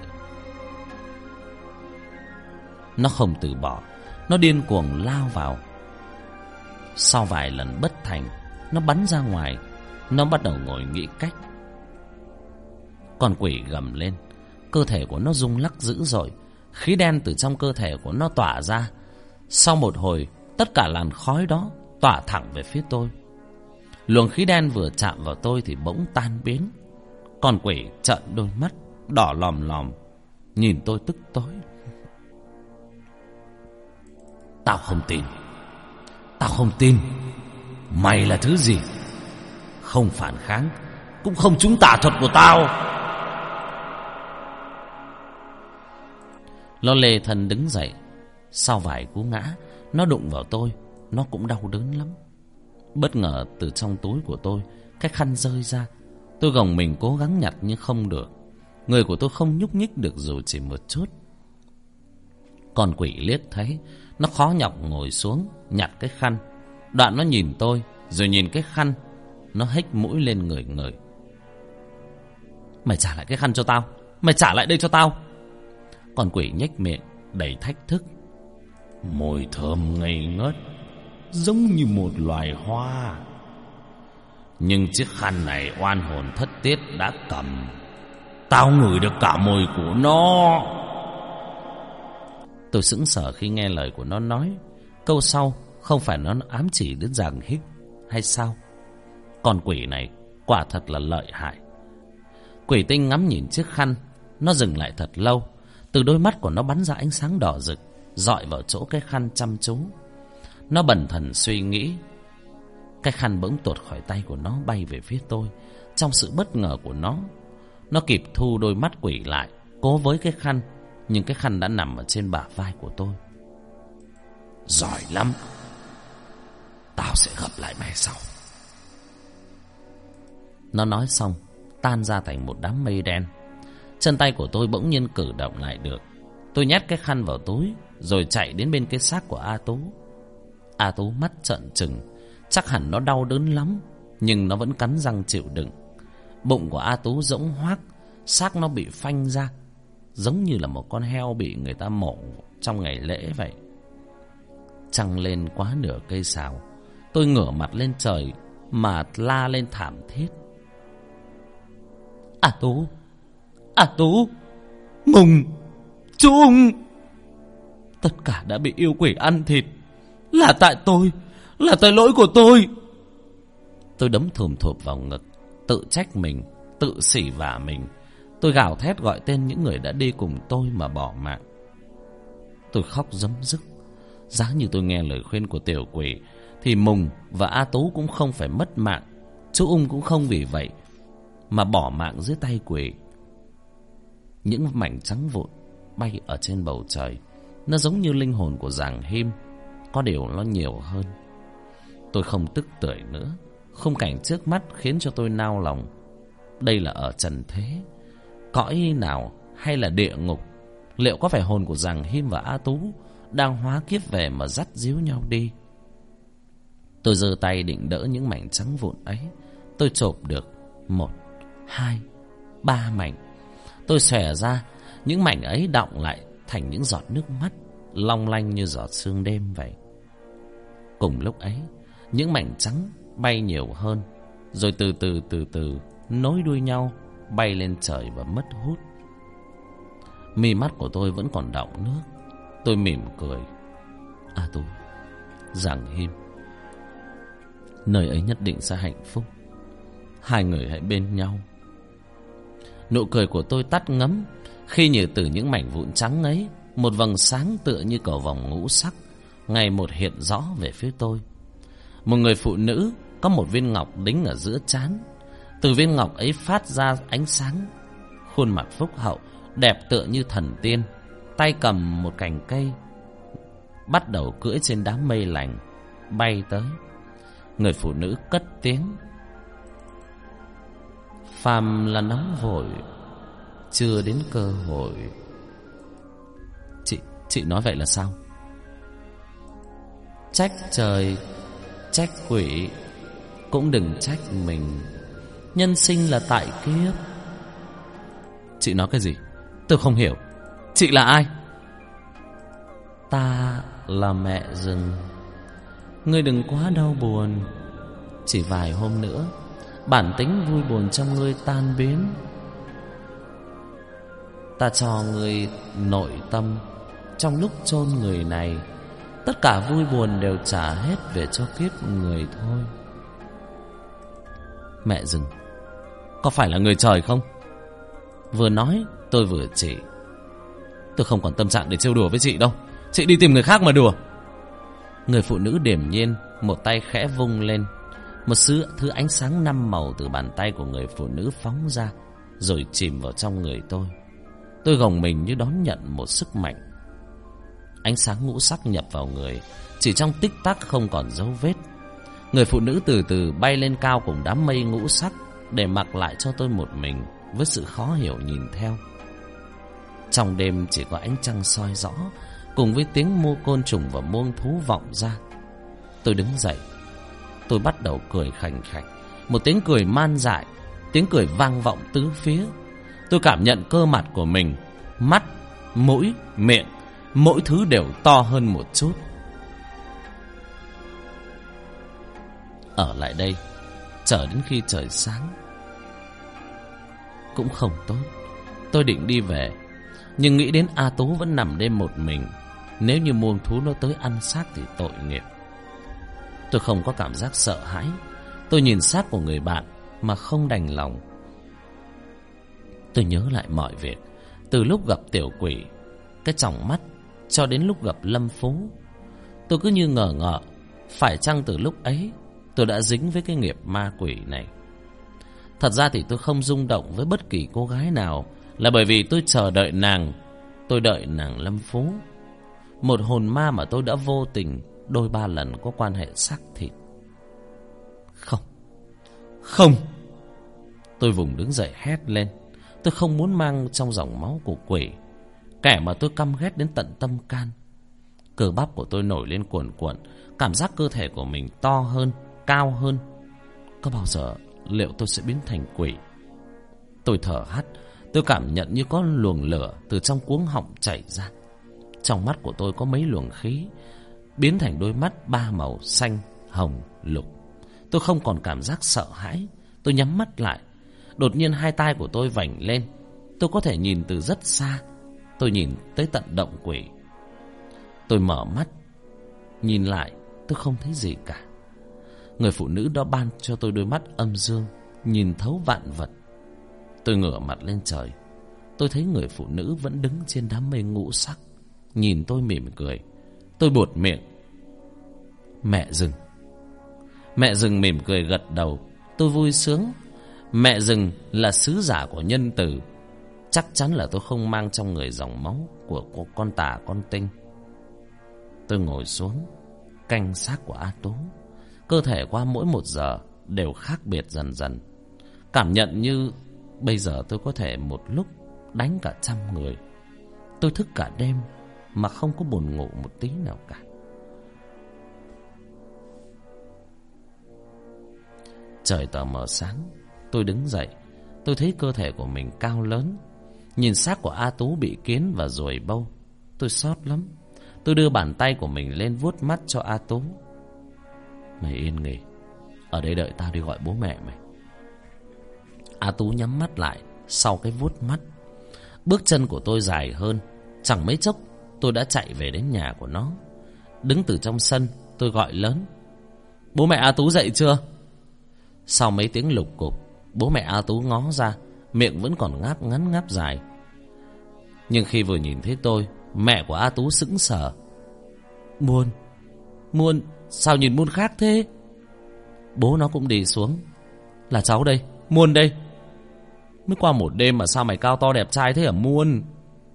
Nó không từ bỏ, nó điên cuồng lao vào. Sau vài lần bất thành, nó bắn ra ngoài. Nó bắt đầu ngồi nghĩ cách. Con quỷ gầm lên. Cơ thể của nó rung lắc dữ dội. Khí đen từ trong cơ thể của nó tỏa ra. Sau một hồi, tất cả làn khói đó tỏa thẳng về phía tôi. Luồng khí đen vừa chạm vào tôi thì bỗng tan biến. Con quỷ trợn đôi mắt đỏ lòm lòm, nhìn tôi tức tối. Tao không tin. Tao không tin. Mày là thứ gì? Không phản kháng, cũng không trúng tà thuật của tao. Nó lê thân đứng dậy. Sau vài cú ngã, nó đụng vào tôi, nó cũng đau đớn lắm. Bất ngờ từ trong túi của tôi, cái khăn rơi ra. Tôi gồng mình cố gắng nhặt nhưng không được. Người của tôi không nhúc nhích được dù chỉ một chút. Con quỷ liếc thấy, nó khó nhọc ngồi xuống nhặt cái khăn. Đoạn nó nhìn tôi, rồi nhìn cái khăn. Nó hếch mũi lên ngửi ngửi. Mày trả lại cái khăn cho tao, mày trả lại đây cho tao. Con quỷ nhếch miệng đầy thách thức. Mùi thơm ngây ngất, giống như một loài hoa. Nhưng chiếc khăn này oan hồn thất tiết đã cầm. Tao ngửi được cả mùi của nó. Tôi sững sờ khi nghe lời của nó nói. Câu sau không phải nó ám chỉ đến Giàng Hích hay sao? Con quỷ này quả thật là lợi hại. Quỷ tinh ngắm nhìn chiếc khăn. Nó dừng lại thật lâu. Từ đôi mắt của nó bắn ra ánh sáng đỏ rực, dọi vào chỗ cái khăn chăm chú. Nó bần thần suy nghĩ. Cái khăn bỗng tuột khỏi tay của nó, bay về phía tôi. Trong sự bất ngờ của nó kịp thu đôi mắt quỷ lại, cố với cái khăn. Nhưng cái khăn đã nằm ở trên bả vai của tôi. Giỏi lắm, tao sẽ gặp lại mày sau. Nó nói xong, tan ra thành một đám mây đen. Chân tay của tôi bỗng nhiên cử động lại được. Tôi nhét cái khăn vào túi, rồi chạy đến bên cái xác của A Tú. A Tú mắt trợn trừng, chắc hẳn nó đau đớn lắm, nhưng nó vẫn cắn răng chịu đựng. Bụng của A Tú rỗng hoác, xác nó bị phanh ra, giống như là một con heo bị người ta mổ trong ngày lễ vậy. Trăng lên quá nửa cây sào. Tôi ngửa mặt lên trời mà la lên thảm thiết. A Tú, A Tú, Mùng, Trung, tất cả đã bị yêu quỷ ăn thịt. Là tại tôi, là tại lỗi của tôi. Tôi đấm thùm thụp vào ngực, tự trách mình, tự xỉ vả mình. Tôi gào thét gọi tên những người đã đi cùng tôi mà bỏ mạng. Tôi khóc rấm rứt. Giá như tôi nghe lời khuyên của tiểu quỷ thì Mùng và A Tú cũng không phải mất mạng. Chú Ung cũng không vì vậy mà bỏ mạng dưới tay quỷ. Những mảnh trắng vụn bay ở trên bầu trời, nó giống như linh hồn của Giàng Him, có điều nó nhiều hơn. Tôi không tức tưởi nữa. Khung cảnh trước mắt khiến cho tôi nao lòng. Đây là ở trần thế, cõi nào hay là địa ngục? Liệu có phải hồn của Giàng Him và A Tú đang hóa kiếp về mà dắt díu nhau đi? Tôi giơ tay định đỡ những mảnh trắng vụn ấy. Tôi chộp được 1, 2, 3 mảnh. Tôi xòe ra, những mảnh ấy đọng lại thành những giọt nước mắt long lanh như giọt sương đêm vậy. Cùng lúc ấy, những mảnh trắng bay nhiều hơn, rồi từ từ nối đuôi nhau bay lên trời và mất hút. Mi mắt của tôi vẫn còn đọng nước. Tôi mỉm cười. A Tú, Giàng Him, nơi ấy nhất định sẽ hạnh phúc. Hai người hãy bên nhau. Nụ cười của tôi tắt ngấm khi như từ những mảnh vụn trắng ấy, một vầng sáng tựa như cầu vồng ngũ sắc ngày một hiện rõ về phía tôi. Một người phụ nữ có một viên ngọc đính ở giữa trán. Từ viên ngọc ấy phát ra ánh sáng. Khuôn mặt phúc hậu, đẹp tựa như thần tiên, tay cầm một cành cây, bắt đầu cưỡi trên đám mây lành bay tới. Người phụ nữ cất tiếng: phàm là nóng vội, chưa đến cơ hội. Chị nói vậy là sao? Trách trời, trách quỷ, cũng đừng trách mình. Nhân sinh là tại kiếp. Chị nói cái gì? Tôi không hiểu. Chị là ai? Ta là mẹ rừng. Ngươi đừng quá đau buồn. Chỉ vài hôm nữa, bản tính vui buồn trong ngươi tan biến. Ta cho ngươi nội tâm. Trong lúc chôn người này, tất cả vui buồn đều trả hết về cho kiếp người thôi. Mẹ rừng, có phải là người trời không? Vừa nói tôi vừa chỉ. Tôi không còn tâm trạng để trêu đùa với chị đâu. Chị đi tìm người khác mà đùa. Người phụ nữ điềm nhiên, một tay khẽ vung lên. Một thứ ánh sáng 5 màu từ bàn tay của người phụ nữ phóng ra, rồi chìm vào trong người tôi. Tôi gồng mình như đón nhận một sức mạnh. Ánh sáng ngũ sắc nhập vào người, chỉ trong tích tắc không còn dấu vết. Người phụ nữ từ từ bay lên cao cùng đám mây ngũ sắc, để mặc lại cho tôi một mình với sự khó hiểu nhìn theo. Trong đêm chỉ có ánh trăng soi rõ, cùng với tiếng mô côn trùng và muông thú vọng ra. Tôi đứng dậy, tôi bắt đầu cười khành khạch, một tiếng cười man dại, tiếng cười vang vọng tứ phía. Tôi cảm nhận cơ mặt của mình, mắt, mũi, miệng, mỗi thứ đều to hơn một chút. Ở lại đây chờ đến khi trời sáng cũng không tốt. Tôi định đi về, nhưng nghĩ đến A Tú vẫn nằm đêm một mình. Nếu như muông thú nó tới ăn xác thì tội nghiệp. Tôi không có cảm giác sợ hãi. Tôi nhìn xác của người bạn mà không đành lòng. Tôi nhớ lại mọi việc, từ lúc gặp tiểu quỷ, cái tròng mắt, cho đến lúc gặp Lâm Phú. Tôi cứ như ngờ ngợ, phải chăng từ lúc ấy tôi đã dính với cái nghiệp ma quỷ này. Thật ra thì tôi không rung động với bất kỳ cô gái nào, là bởi vì tôi chờ đợi nàng. Tôi đợi nàng Lâm Phú, một hồn ma mà tôi đã vô tình đôi ba lần có quan hệ xác thịt. Không. Tôi vùng đứng dậy hét lên. Tôi không muốn mang trong dòng máu của quỷ, kẻ mà tôi căm ghét đến tận tâm can. Cơ bắp của tôi nổi lên cuồn cuộn, cảm giác cơ thể của mình to hơn, cao hơn. Có bao giờ liệu tôi sẽ biến thành quỷ? Tôi thở hắt. Tôi cảm nhận như có luồng lửa từ trong cuống họng chảy ra. Trong mắt của tôi có mấy luồng khí biến thành đôi mắt ba màu xanh, hồng, lục. Tôi không còn cảm giác sợ hãi. Tôi nhắm mắt lại. Đột nhiên hai tai của tôi vành lên. Tôi có thể nhìn từ rất xa. Tôi nhìn tới tận động quỷ. Tôi mở mắt, nhìn lại, tôi không thấy gì cả. Người phụ nữ đó ban cho tôi đôi mắt âm dương, nhìn thấu vạn vật. Tôi ngửa mặt lên trời. Tôi thấy người phụ nữ vẫn đứng trên đám mây ngũ sắc, nhìn tôi mỉm cười. Tôi buột miệng: Mẹ rừng. Mẹ rừng mỉm cười gật đầu. Tôi vui sướng. Mẹ rừng là sứ giả của nhân từ. Chắc chắn là tôi không mang trong người dòng máu của con tà con tinh. Tôi ngồi xuống canh xác của A Tú. Cơ thể qua mỗi một giờ đều khác biệt dần dần. Cảm nhận như bây giờ tôi có thể một lúc đánh cả 100 người. Tôi thức cả đêm mà không có buồn ngủ một tí nào cả. Trời tờ mờ sáng. Tôi đứng dậy. Tôi thấy cơ thể của mình cao lớn. Nhìn xác của A Tú bị kiến và ruồi bâu, tôi xót lắm. Tôi đưa bàn tay của mình lên vuốt mắt cho A Tú. Mày yên nghỉ, ở đây đợi tao đi gọi bố mẹ mày. A Tú nhắm mắt lại sau cái vuốt mắt. Bước chân của tôi dài hơn. Chẳng mấy chốc tôi đã chạy về đến nhà của nó. Đứng từ trong sân, tôi gọi lớn: Bố mẹ A Tú dậy chưa? Sau mấy tiếng lục cục, bố mẹ A Tú ngó ra, miệng vẫn còn ngáp ngắn ngáp dài. Nhưng khi vừa nhìn thấy tôi, mẹ của A Tú sững sờ. Muôn, sao nhìn Muôn khác thế? Bố nó cũng đi xuống. Là cháu đây, Muôn đây. Mới qua một đêm mà sao mày cao to đẹp trai thế hả Muôn?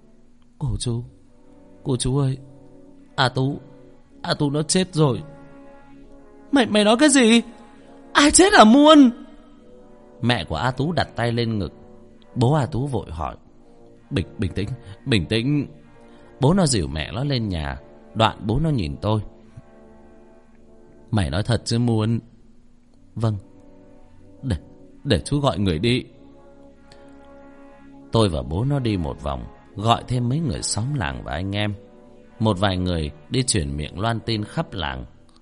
Cô chú ơi, A Tú nó chết rồi. Mày nói cái gì? Ai chết hả Muôn? Mẹ của A Tú đặt tay lên ngực. Bố A Tú vội hỏi: Bình tĩnh. Bố nó dìu mẹ nó lên nhà. Đoạn bố nó nhìn tôi: Mày nói thật chứ Muôn? Vâng. Để chú gọi người đi. Tôi và bố nó đi một vòng, gọi thêm mấy người xóm làng và anh em. Một vài người đi truyền miệng loan tin khắp làng.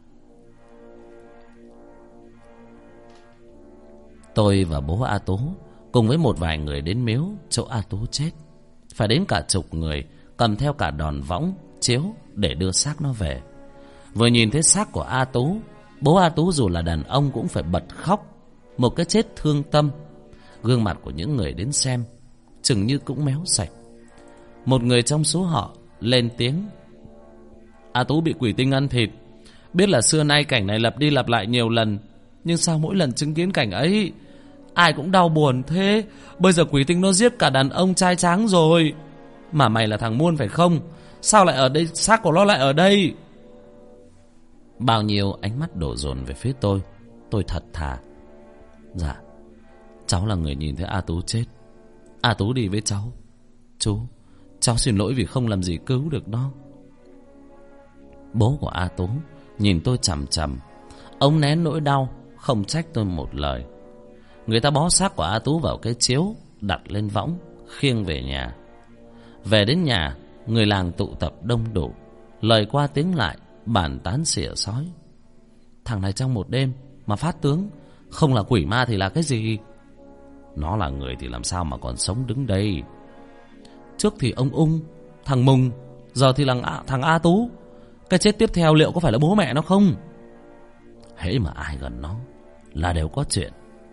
Tôi và bố A Tú cùng với một vài người đến miếu chỗ A Tú chết. Phải đến cả 10 người, cầm theo cả đòn võng, chiếu để đưa xác nó về. Vừa nhìn thấy xác của A Tú, bố A Tú dù là đàn ông cũng phải bật khóc. Một cái chết thương tâm. Gương mặt của những người đến xem chừng như cũng méo sạch. Một người trong số họ lên tiếng: A Tú bị quỷ tinh ăn thịt. Biết là xưa nay cảnh này lặp đi lặp lại nhiều lần, nhưng sao mỗi lần chứng kiến cảnh ấy ai cũng đau buồn thế? Bây giờ quỷ tinh nó giết cả đàn ông trai tráng rồi. Mà mày là thằng Muôn phải không? Sao lại ở đây? Xác của nó lại ở đây? Bao nhiêu ánh mắt đổ dồn về phía tôi. Tôi thật thà: dạ, cháu là người nhìn thấy A Tú chết. A Tú đi với cháu. Cháu xin lỗi vì không làm gì cứu được nó. Bố của A Tú nhìn tôi chằm chằm. Ông nén nỗi đau, không trách tôi một lời. Người ta bó xác của A Tú vào cái chiếu, đặt lên võng, khiêng về nhà. Về đến nhà, người làng tụ tập đông đủ, lời qua tiếng lại, bàn tán xỉa xói. Thằng này trong một đêm mà phát tướng, không là quỷ ma thì là cái gì? Nó là người thì làm sao mà còn sống đứng đây? Trước thì ông Ung, thằng Mùng, giờ thì là thằng A Tú. Cái chết tiếp theo liệu có phải là bố mẹ nó không? Hễ mà ai gần nó là đều có chuyện.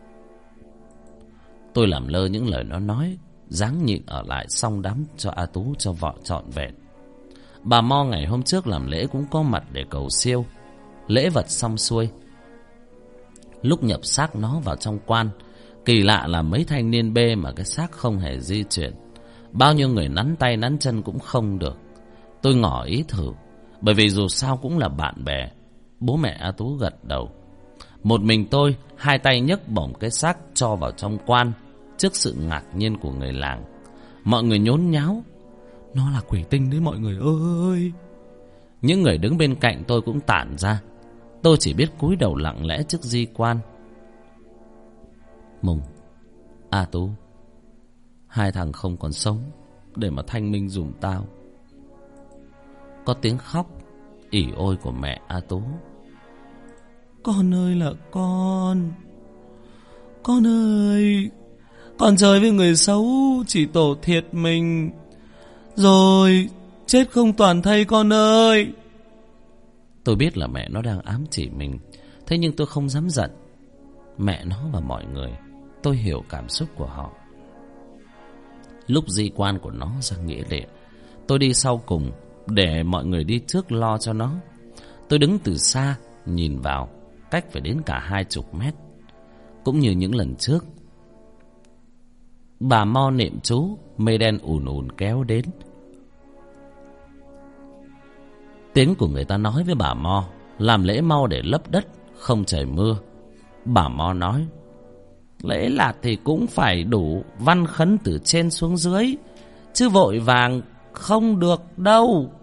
Tôi làm lơ những lời nó nói, ráng nhịn ở lại xong đám cho A Tú cho vợ trọn vẹn. Bà Mo ngày hôm trước làm lễ cũng có mặt để cầu siêu. Lễ vật xong xuôi, lúc nhập xác nó vào trong quan, kỳ lạ là mấy thanh niên bê mà cái xác không hề di chuyển. Bao nhiêu người nắn tay nắn chân cũng không được. Tôi ngỏ ý thử, bởi vì dù sao cũng là bạn bè. Bố mẹ A Tú gật đầu. Một mình tôi, hai tay nhấc bổng cái xác cho vào trong quan, trước sự ngạc nhiên của người làng. Mọi người nhốn nháo: nó là quỷ tinh đấy mọi người ơi. Những người đứng bên cạnh tôi cũng tản ra. Tôi chỉ biết cúi đầu lặng lẽ trước di quan. Mùng, A Tú, hai thằng không còn sống để mà thanh minh dùm tao. Có tiếng khóc ỉ ôi của mẹ A Tú. Con ơi là con ơi, con chơi với người xấu chỉ tổ thiệt mình, rồi chết không toàn thây con ơi. Tôi biết là mẹ nó đang ám chỉ mình, thế nhưng tôi không dám giận. Mẹ nó và mọi người, tôi hiểu cảm xúc của họ. Lúc di quan của nó ra nghĩa địa, tôi đi sau cùng để mọi người đi trước lo cho nó. Tôi đứng từ xa nhìn vào, cách phải đến cả 20 mét. Cũng như những lần trước, bà Mo niệm chú, mây đen ùn ùn kéo đến. Tiếng của người ta nói với bà Mo: làm lễ mau để lấp đất, không trời mưa. Bà Mo nói: lễ lạt thì cũng phải đủ văn khấn từ trên xuống dưới, chứ vội vàng không được đâu.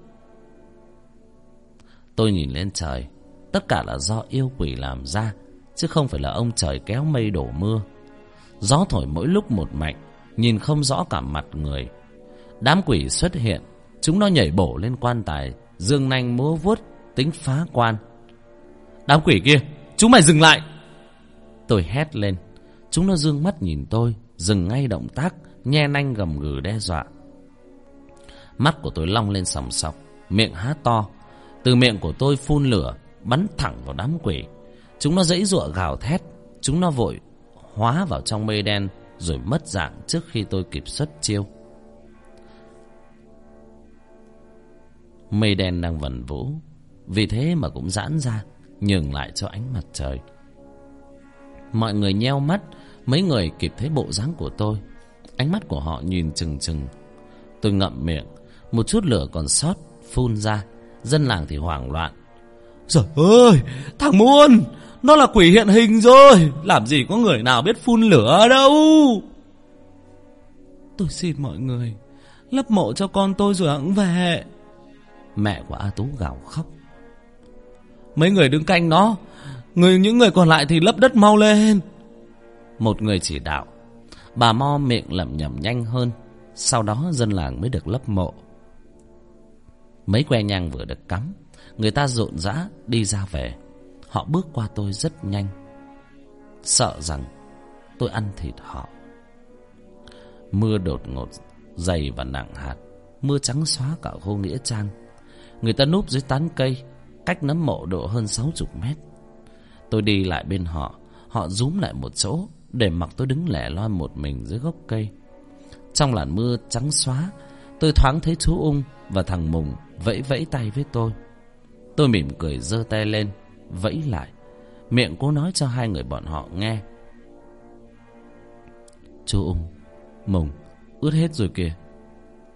Tôi nhìn lên trời, tất cả là do yêu quỷ làm ra, chứ không phải là ông trời kéo mây đổ mưa. Gió thổi mỗi lúc một mạnh, nhìn không rõ cả mặt người. Đám quỷ xuất hiện, chúng nó nhảy bổ lên quan tài, giương nanh múa vuốt, tính phá quan. Đám quỷ kia, chúng mày dừng lại! Tôi hét lên. Chúng nó dương mắt nhìn tôi, dừng ngay động tác, nhe nanh gầm gừ đe dọa. Mắt của tôi long lên sòng sọc, miệng há to. Từ miệng của tôi phun lửa, bắn thẳng vào đám quỷ. Chúng nó giãy giụa gào thét. Chúng nó vội hóa vào trong mây đen, rồi mất dạng trước khi tôi kịp xuất chiêu. Mây đen đang vần vũ, vì thế mà cũng giãn ra, nhường lại cho ánh mặt trời. Mọi người nheo mắt, mấy người kịp thấy bộ dáng của tôi. Ánh mắt của họ nhìn chừng chừng. Tôi ngậm miệng, một chút lửa còn sót phun ra. Dân làng thì hoảng loạn: giời ơi, thằng Muôn, nó là quỷ hiện hình rồi, làm gì có người nào biết phun lửa đâu. Tôi xin mọi người lấp mộ cho con tôi rồi hẵng về. Mẹ của A Tú gào khóc: mấy người đứng canh nó, những người còn lại thì lấp đất mau lên. Một người chỉ đạo. Bà Mo miệng lẩm nhẩm nhanh hơn. Sau đó dân làng mới được lấp mộ. Mấy que nhang vừa được cắm, người ta rộn rã đi ra về. Họ bước qua tôi rất nhanh, sợ rằng tôi ăn thịt họ. Mưa đột ngột dày và nặng hạt. Mưa trắng xóa cả khu nghĩa trang. Người ta núp dưới tán cây, cách nấm mộ độ hơn 60 mét. Tôi đi lại bên họ. Họ rúm lại một chỗ để mặc tôi đứng lẻ loi một mình dưới gốc cây. Trong làn mưa trắng xóa, tôi thoáng thấy chú Ung và thằng Mùng vẫy vẫy tay với tôi. Tôi mỉm cười giơ tay lên vẫy lại, miệng cố nói cho hai người bọn họ nghe: chú Ung, Mùng, ướt hết rồi kìa.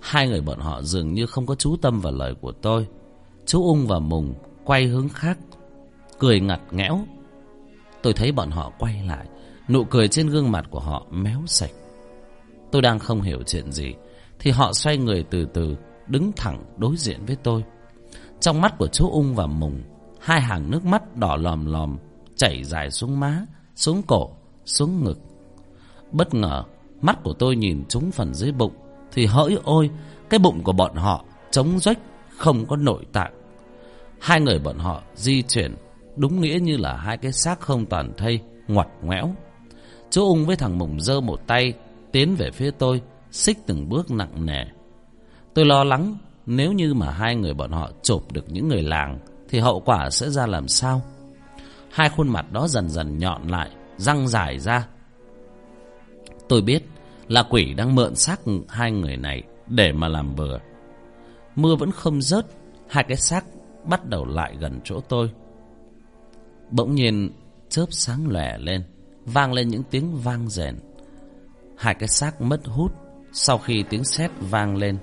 Hai người bọn họ dường như không có chú tâm vào lời của tôi. Chú Ung và Mùng quay hướng khác, cười ngặt nghẽo. Tôi thấy bọn họ quay lại, nụ cười trên gương mặt của họ méo sạch. Tôi đang không hiểu chuyện gì thì họ xoay người từ từ, đứng thẳng đối diện với tôi. Trong mắt của chú Ung và Mùng, hai hàng nước mắt đỏ lòm lòm chảy dài xuống má, xuống cổ, xuống ngực. Bất ngờ mắt của tôi nhìn trúng phần dưới bụng, thì hỡi ôi, cái bụng của bọn họ trống rỗch, không có nội tạng. Hai người bọn họ di chuyển đúng nghĩa như là hai cái xác không toàn thây, ngoặt ngoẽo. Chú Ung với thằng Mùng giơ một tay tiến về phía tôi, xích từng bước nặng nề. Tôi lo lắng nếu như mà hai người bọn họ chộp được những người làng thì hậu quả sẽ ra làm sao. Hai khuôn mặt đó dần dần nhọn lại, răng dài ra. Tôi biết là quỷ đang mượn xác hai người này để mà làm bừa. Mưa vẫn không rớt, hai cái xác bắt đầu lại gần chỗ tôi. Bỗng nhiên chớp sáng lòe lên, vang lên những tiếng vang rền. Hai cái xác mất hút sau khi tiếng sét vang lên.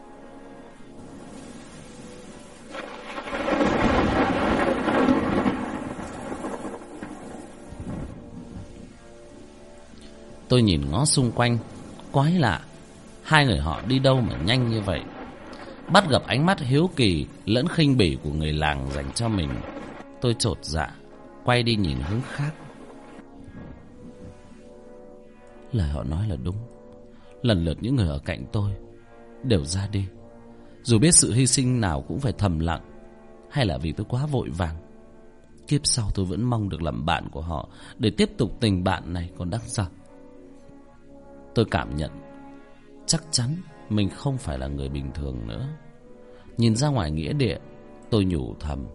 Tôi nhìn ngó xung quanh, quái lạ, hai người họ đi đâu mà nhanh như vậy. Bắt gặp ánh mắt hiếu kỳ lẫn khinh bỉ của người làng dành cho mình, tôi chột dạ quay đi nhìn hướng khác. Lời họ nói là đúng. Lần lượt những người ở cạnh tôi đều ra đi, dù biết sự hy sinh nào cũng phải thầm lặng, hay là vì tôi quá vội vàng. Kiếp sau tôi vẫn mong được làm bạn của họ, để tiếp tục tình bạn này còn đắc dở. Tôi cảm nhận chắc chắn mình không phải là người bình thường nữa. Nhìn ra ngoài nghĩa địa, tôi nhủ thầm: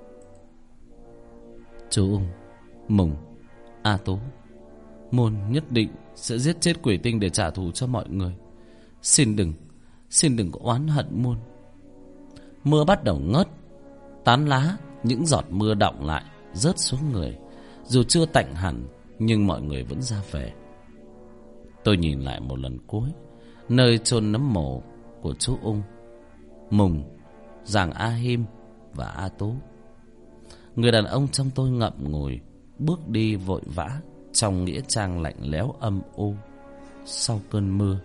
chú Ung, Mùng, A Tú, Môn nhất định sẽ giết chết quỷ tinh để trả thù cho mọi người. Xin đừng có oán hận Môn. Mưa bắt đầu ngớt, tán lá, những giọt mưa đọng lại rớt xuống người. Dù chưa tạnh hẳn, nhưng mọi người vẫn ra về. Tôi nhìn lại một lần cuối nơi chôn nấm mồ của chú Ung, Mùng, Giàng A Him và A Tú. Người đàn ông trong tôi ngậm ngùi bước đi vội vã trong nghĩa trang lạnh lẽo âm u sau cơn mưa.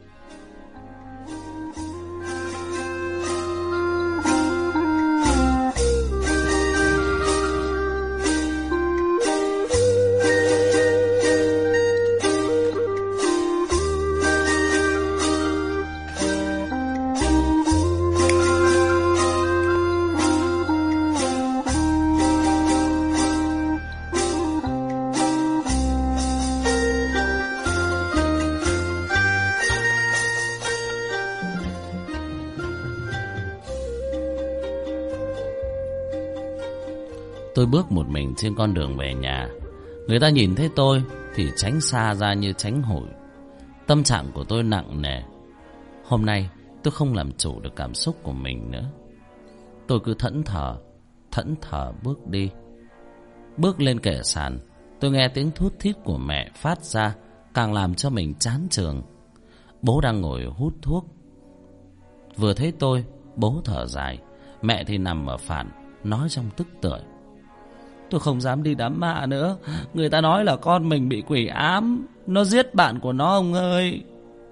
Tôi bước một mình trên con đường về nhà. Người ta nhìn thấy tôi thì tránh xa ra như tránh hủi. Tâm trạng của tôi nặng nề. Hôm nay tôi không làm chủ được cảm xúc của mình nữa. Tôi cứ thẫn thờ bước đi. Bước lên kệ sàn, tôi nghe tiếng thút thít của mẹ phát ra, càng làm cho mình chán chường. Bố đang ngồi hút thuốc. Vừa thấy tôi, bố thở dài. Mẹ thì nằm ở phản, nói trong tức tưởi: tôi không dám đi đám ma nữa. Người ta nói là con mình bị quỷ ám, nó giết bạn của nó ông ơi.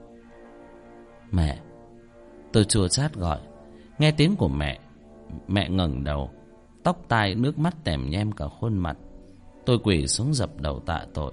Mẹ, tôi chua chát gọi. Nghe tiếng của mẹ, mẹ ngẩng đầu, tóc tai nước mắt tèm nhem cả khuôn mặt. Tôi quỳ xuống dập đầu tạ tội: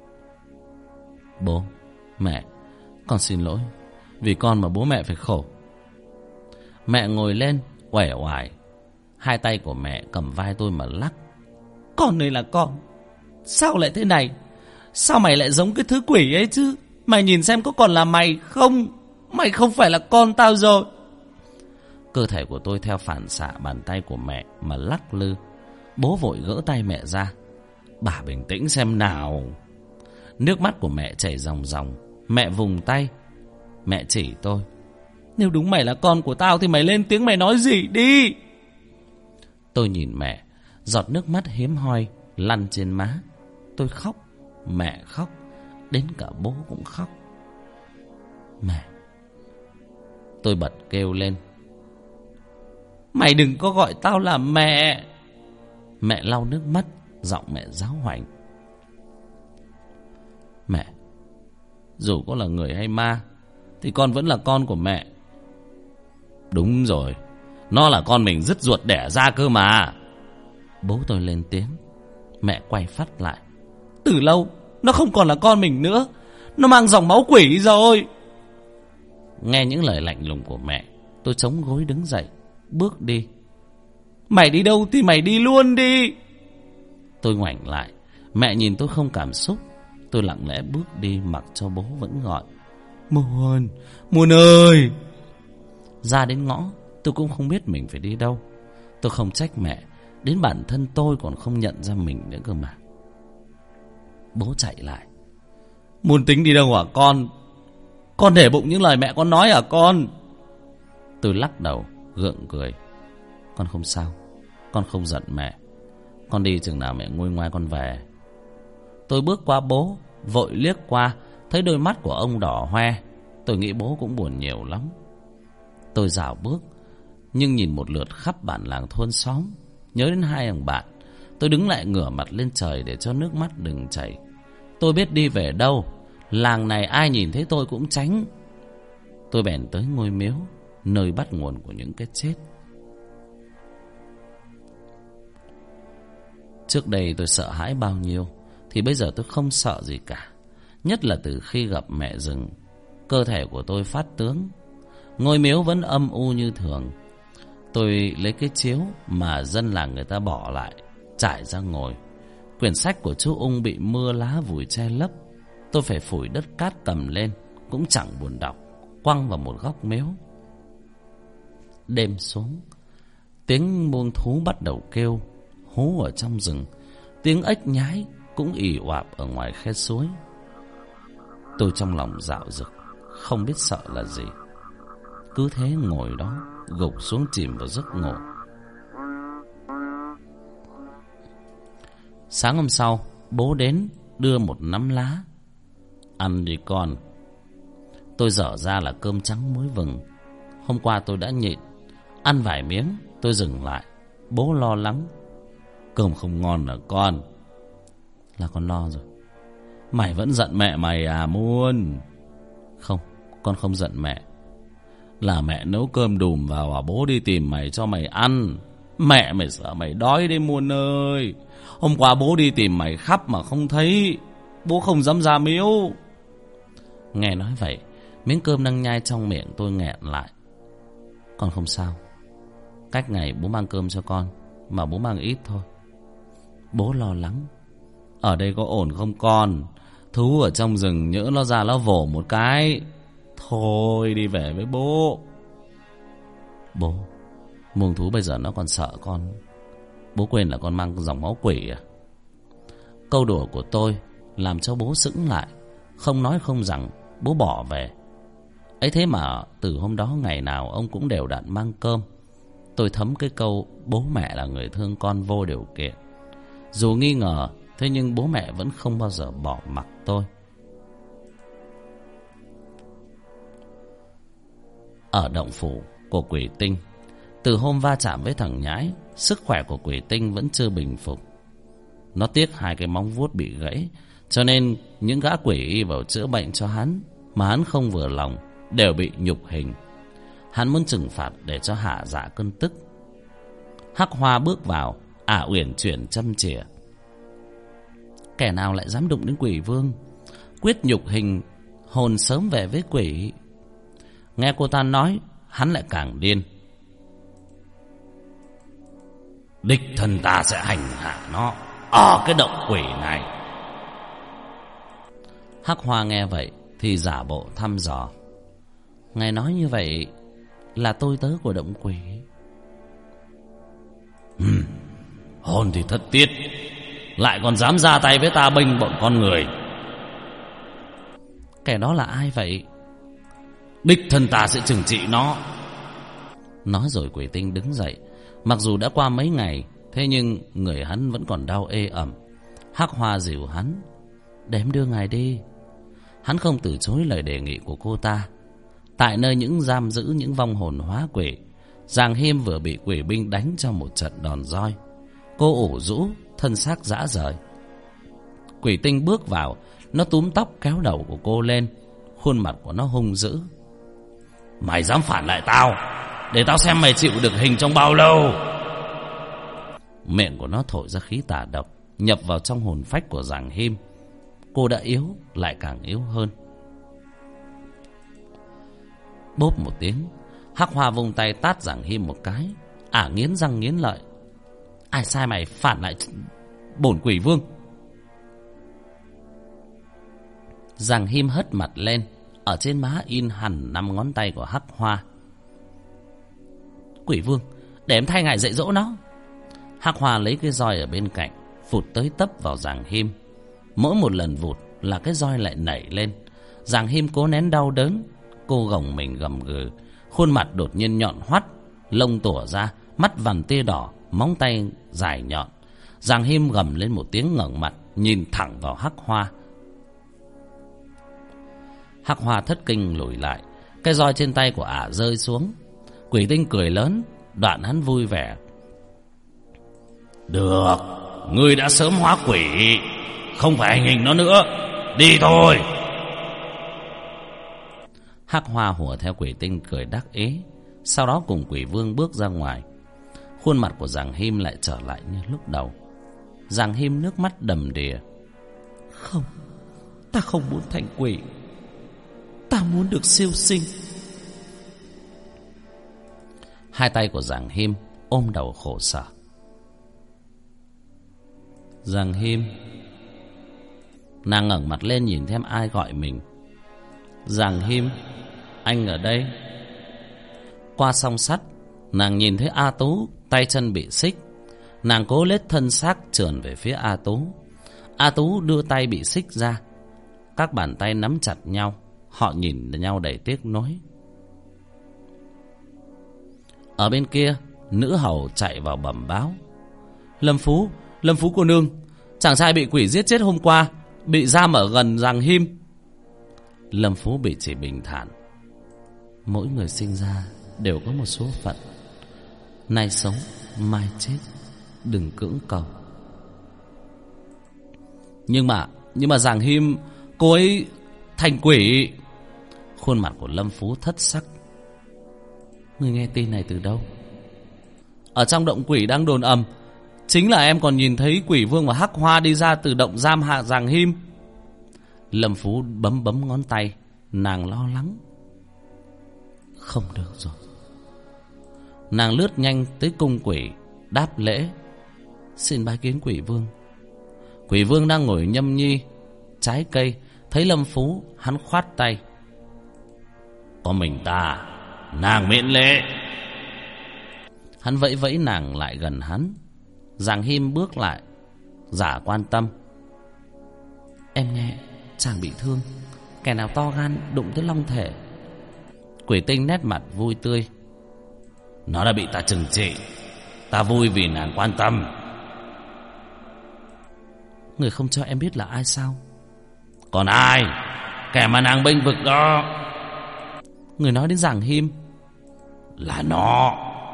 bố, mẹ, con xin lỗi, vì con mà bố mẹ phải khổ. Mẹ ngồi lên uể oải, hai tay của mẹ cầm vai tôi mà lắc: con này là con, sao lại thế này? Sao mày lại giống cái thứ quỷ ấy chứ? Mày nhìn xem có còn là mày không? Mày không phải là con tao rồi. Cơ thể của tôi theo phản xạ bàn tay của mẹ mà lắc lư. Bố vội gỡ tay mẹ ra: bà bình tĩnh xem nào. Nước mắt của mẹ chảy ròng ròng. Mẹ vùng tay, mẹ chỉ tôi: nếu đúng mày là con của tao thì mày lên tiếng mày nói gì đi. Tôi nhìn mẹ, giọt nước mắt hiếm hoi lăn trên má. Tôi khóc, mẹ khóc, đến cả bố cũng khóc. Mẹ, Tôi bật kêu lên: "Mày đừng có gọi tao là mẹ!" Mẹ lau nước mắt, giọng mẹ giáo hoành: "Mẹ, dù có là người hay ma thì con vẫn là con của mẹ." "Đúng rồi, nó là con mình dứt ruột đẻ ra cơ mà." Bố tôi lên tiếng. Mẹ quay phát lại: "Từ lâu nó không còn là con mình nữa, nó mang dòng máu quỷ rồi." Nghe những lời lạnh lùng của mẹ, tôi chống gối đứng dậy, bước đi. "Mày đi đâu thì mày đi luôn đi." Tôi ngoảnh lại, mẹ nhìn tôi không cảm xúc. Tôi lặng lẽ bước đi, mặc cho bố vẫn gọi: "Muôn, Muôn ơi!" Ra đến ngõ, tôi cũng không biết mình phải đi đâu. Tôi không trách mẹ, đến bản thân tôi còn không nhận ra mình nữa cơ mà. Bố chạy lại: "Muôn tính đi đâu hả con? Con để bụng những lời mẹ con nói hả con?" Tôi lắc đầu, gượng cười: "Con không sao, con không giận mẹ. Con đi chừng nào mẹ nguôi ngoai con về." Tôi bước qua bố, vội liếc qua, thấy đôi mắt của ông đỏ hoe. Tôi nghĩ bố cũng buồn nhiều lắm. Tôi rảo bước, nhưng nhìn một lượt khắp bản làng thôn xóm, nhớ đến hai thằng bạn. Tôi đứng lại ngửa mặt lên trời để cho nước mắt đừng chảy. Tôi biết đi về đâu, làng này ai nhìn thấy tôi cũng tránh. Tôi bèn tới ngôi miếu, nơi bắt nguồn của những cái chết. Trước đây tôi sợ hãi bao nhiêu thì bây giờ tôi không sợ gì cả. Nhất là từ khi gặp mẹ rừng, cơ thể của tôi phát tướng. Ngôi miếu vẫn âm u như thường. Tôi lấy cái chiếu mà dân làng người ta bỏ lại, trải ra ngồi. Quyển sách của chú Ung bị mưa lá vùi che lấp. Tôi phải phủi đất cát cầm lên, cũng chẳng buồn đọc, quăng vào một góc miếu. Đêm xuống, tiếng muông thú bắt đầu kêu hú ở trong rừng. Tiếng ếch nhái cũng ì oạp ở ngoài khe suối. Tôi trong lòng dạo dực, không biết sợ là gì. Cứ thế ngồi đó, gục xuống chìm vào giấc ngủ. Sáng hôm sau, bố đến đưa một nắm lá. "Ăn đi con." Tôi dở ra là cơm trắng muối vừng. Hôm qua tôi đã nhịn, ăn vài miếng tôi dừng lại. Bố lo lắng: "Cơm không ngon hả con?" "Là con lo rồi." "Mày vẫn giận mẹ mày à Muôn?" "Không, con không giận mẹ. Là mẹ nấu cơm đùm vào à bố đi tìm mày cho mày ăn. Mẹ mày sợ mày đói đấy Muôn ơi. Hôm qua bố đi tìm mày khắp mà không thấy, bố không dám ra miếu." Nghe nói vậy, miếng cơm đang nhai trong miệng tôi nghẹn lại. "Con không sao. Cách ngày bố mang cơm cho con, mà bố mang ít thôi." Bố lo lắng: "Ở đây có ổn không con? Thú ở trong rừng nhỡ nó ra nó vồ một cái. Thôi đi về với bố." "Bố, muông thú bây giờ nó còn sợ con. Bố quên là con mang dòng máu quỷ à?" Câu đùa của tôi làm cho bố sững lại. Không nói không rằng, bố bỏ về. Ấy thế mà từ hôm đó ngày nào ông cũng đều đặn mang cơm. Tôi thấm cái câu bố mẹ là người thương con vô điều kiện. Dù nghi ngờ, thế nhưng bố mẹ vẫn không bao giờ bỏ mặc tôi. Ở động phủ của Quỷ Tinh, từ hôm va chạm với thằng Nhái, sức khỏe của Quỷ Tinh vẫn chưa bình phục. Nó tiếc hai cái móng vuốt bị gãy, cho nên những gã quỷ y vào chữa bệnh cho hắn mà hắn không vừa lòng đều bị nhục hình. Hắn muốn trừng phạt để cho hạ dạ cơn tức. Hắc Hoa bước vào, uyển chuyển châm chỉa: "Kẻ nào lại dám đụng đến quỷ vương, quyết nhục hình, hồn sớm về với quỷ." Nghe cô ta nói, hắn lại càng điên: "Đích thân ta sẽ hành hạ nó ở cái động quỷ này." Hắc Hoa nghe vậy thì giả bộ thăm dò: "Ngài nói như vậy là tôi tớ của động quỷ?" Hồn thì thất tiết, lại còn dám ra tay với ta bênh bọn con người. "Kẻ đó là ai vậy?" "Đích thân ta sẽ trừng trị nó." Nói rồi Quỷ Tinh đứng dậy. Mặc dù đã qua mấy ngày, thế nhưng người hắn vẫn còn đau ê ẩm. Hắc Hoa dìu hắn: "Để em đưa ngài đi." Hắn không từ chối lời đề nghị của cô ta. Tại nơi những giam giữ những vong hồn hóa quỷ, Giàng Hiêm vừa bị quỷ binh đánh cho một trận đòn roi. Cô ủ rũ, thân xác rã rời. Quỷ tinh bước vào, nó túm tóc kéo đầu của cô lên, khuôn mặt của nó hung dữ. Mày dám phản lại tao, để tao xem mày chịu được hình trong bao lâu. Miệng của nó thổi ra khí tà độc, nhập vào trong hồn phách của Giàng Hiêm. Cô đã yếu, lại càng yếu hơn. Bốp một tiếng, Hắc Hoa vung tay tát Giàng Hiêm một cái. Nghiến răng nghiến lợi. Ai sai mày phản lại bổn quỷ vương? Giàng Hiêm hất mặt lên, ở trên má in hẳn 5 ngón tay của Hắc Hoa. Quỷ vương, để em thay ngài dạy dỗ nó. Hắc Hoa lấy cái roi ở bên cạnh, vụt tới tấp vào Giàng Hiêm. Mỗi một lần vụt là cái roi lại nảy lên. Giàng Hiêm cố nén đau đớn. Cô gồng mình gầm gừ, khuôn mặt đột nhiên nhọn hoắt, lông tủa ra, mắt vằn tia đỏ, móng tay dài nhọn. Giàng Hiêm gầm lên một tiếng, ngẩng mặt nhìn thẳng vào Hắc Hoa. Hắc Hoa thất kinh lùi lại, cái roi trên tay của ả rơi xuống. Quỷ tinh cười lớn, đoạn hắn vui vẻ. Được, ngươi đã sớm hóa quỷ, không phải hành hình nó nữa, đi thôi. Hắc Hoa hùa theo quỷ tinh cười đắc ý, sau đó cùng quỷ vương bước ra ngoài. Khuôn mặt của Giàng Hiêm lại trở lại như lúc đầu. Giàng Hiêm nước mắt đầm đìa. Không, ta không muốn thành quỷ, ta muốn được siêu sinh. Hai tay của Giàng Hiêm ôm đầu khổ sở. Giàng Hiêm. Nàng ngẩng mặt lên nhìn thêm ai gọi mình. Giàng Hiêm, anh ở đây. Qua song sắt, nàng nhìn thấy A Tú tay chân bị xích. Nàng cố lết thân xác trườn về phía A Tú. A Tú đưa tay bị xích ra, các bàn tay nắm chặt nhau. Họ nhìn nhau đầy tiếc nuối. Ở bên kia, nữ hầu chạy vào bẩm báo. Lâm Phú cô nương, chàng trai bị quỷ giết chết hôm qua, bị giam ở gần Giàng Hiêm. Lâm Phú bị chỉ bình thản. Mỗi người sinh ra đều có một số phận, nay sống mai chết, đừng cưỡng cầu. Nhưng mà Giàng Hiêm, cô ấy thành quỷ. Khuôn mặt của Lâm Phú thất sắc. Ngươi nghe tin này từ đâu? Ở trong động quỷ đang đồn ầm, chính là em còn nhìn thấy quỷ vương và Hắc Hoa đi ra từ động giam hạ Giàng Hiêm. Lâm Phú bấm ngón tay, nàng lo lắng. Không được rồi. Nàng lướt nhanh tới cung quỷ, đáp lễ. Xin bái kiến quỷ vương. Quỷ vương đang ngồi nhâm nhi trái cây, thấy Lâm Phú, hắn khoát tay. Có mình ta, nàng miễn lễ. Hắn vẫy vẫy nàng lại gần hắn. Giàng Hiêm bước lại, giả quan tâm. Em nghe chàng bị thương, kẻ nào to gan đụng tới long thể. Quỷ tinh nét mặt vui tươi. Nó đã bị ta trừng trị, ta vui vì nàng quan tâm. Người không cho em biết là ai sao? Còn ai? Kẻ mà nàng bênh vực đó. Người nói đến Giàng Hiêm. Là nó.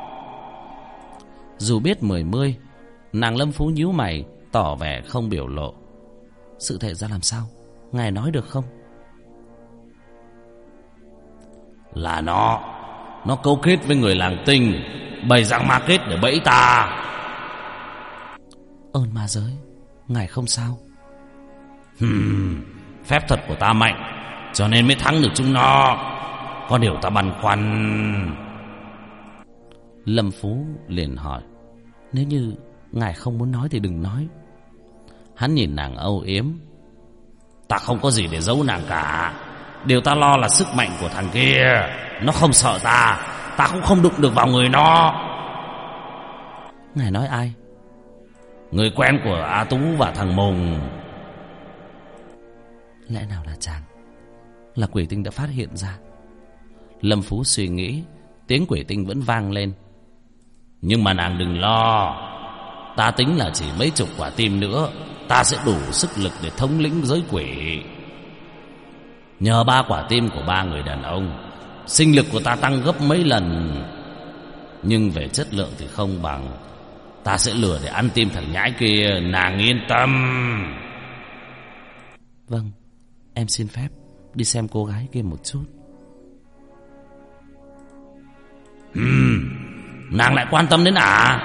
Dù biết 10, nàng Lâm Phú nhíu mày, tỏ vẻ không biểu lộ. Sự thể ra làm sao? Ngài nói được không? Là nó cấu kết với người làng Tinh, bày dạng ma kết để bẫy ta. Ơn ma giới, ngài không sao? Phép thuật của ta mạnh, cho nên mới thắng được chúng nó. Có điều ta băn khoăn. Lâm Phú liền hỏi. Nếu như ngài không muốn nói thì đừng nói. Hắn nhìn nàng âu yếm. Ta không có gì để giấu nàng cả. Điều ta lo là sức mạnh của thằng kia. Nó không sợ ta, ta cũng không đụng được vào người nó. Ngài nói ai? Người quen của A Tú và thằng Mùng. Lẽ nào là chàng? Là quỷ tinh đã phát hiện ra? Lâm Phú suy nghĩ. Tiếng quỷ tinh vẫn vang lên. Nhưng mà nàng đừng lo, ta tính là chỉ mấy chục quả tim nữa, ta sẽ đủ sức lực để thống lĩnh giới quỷ. Nhờ 3 quả tim của 3 người đàn ông, sinh lực của ta tăng gấp mấy lần, nhưng về chất lượng thì không bằng. Ta sẽ lừa để ăn tim thằng nhãi kia, nàng yên tâm. Vâng, em xin phép đi xem cô gái kia một chút. Nàng lại quan tâm đến à?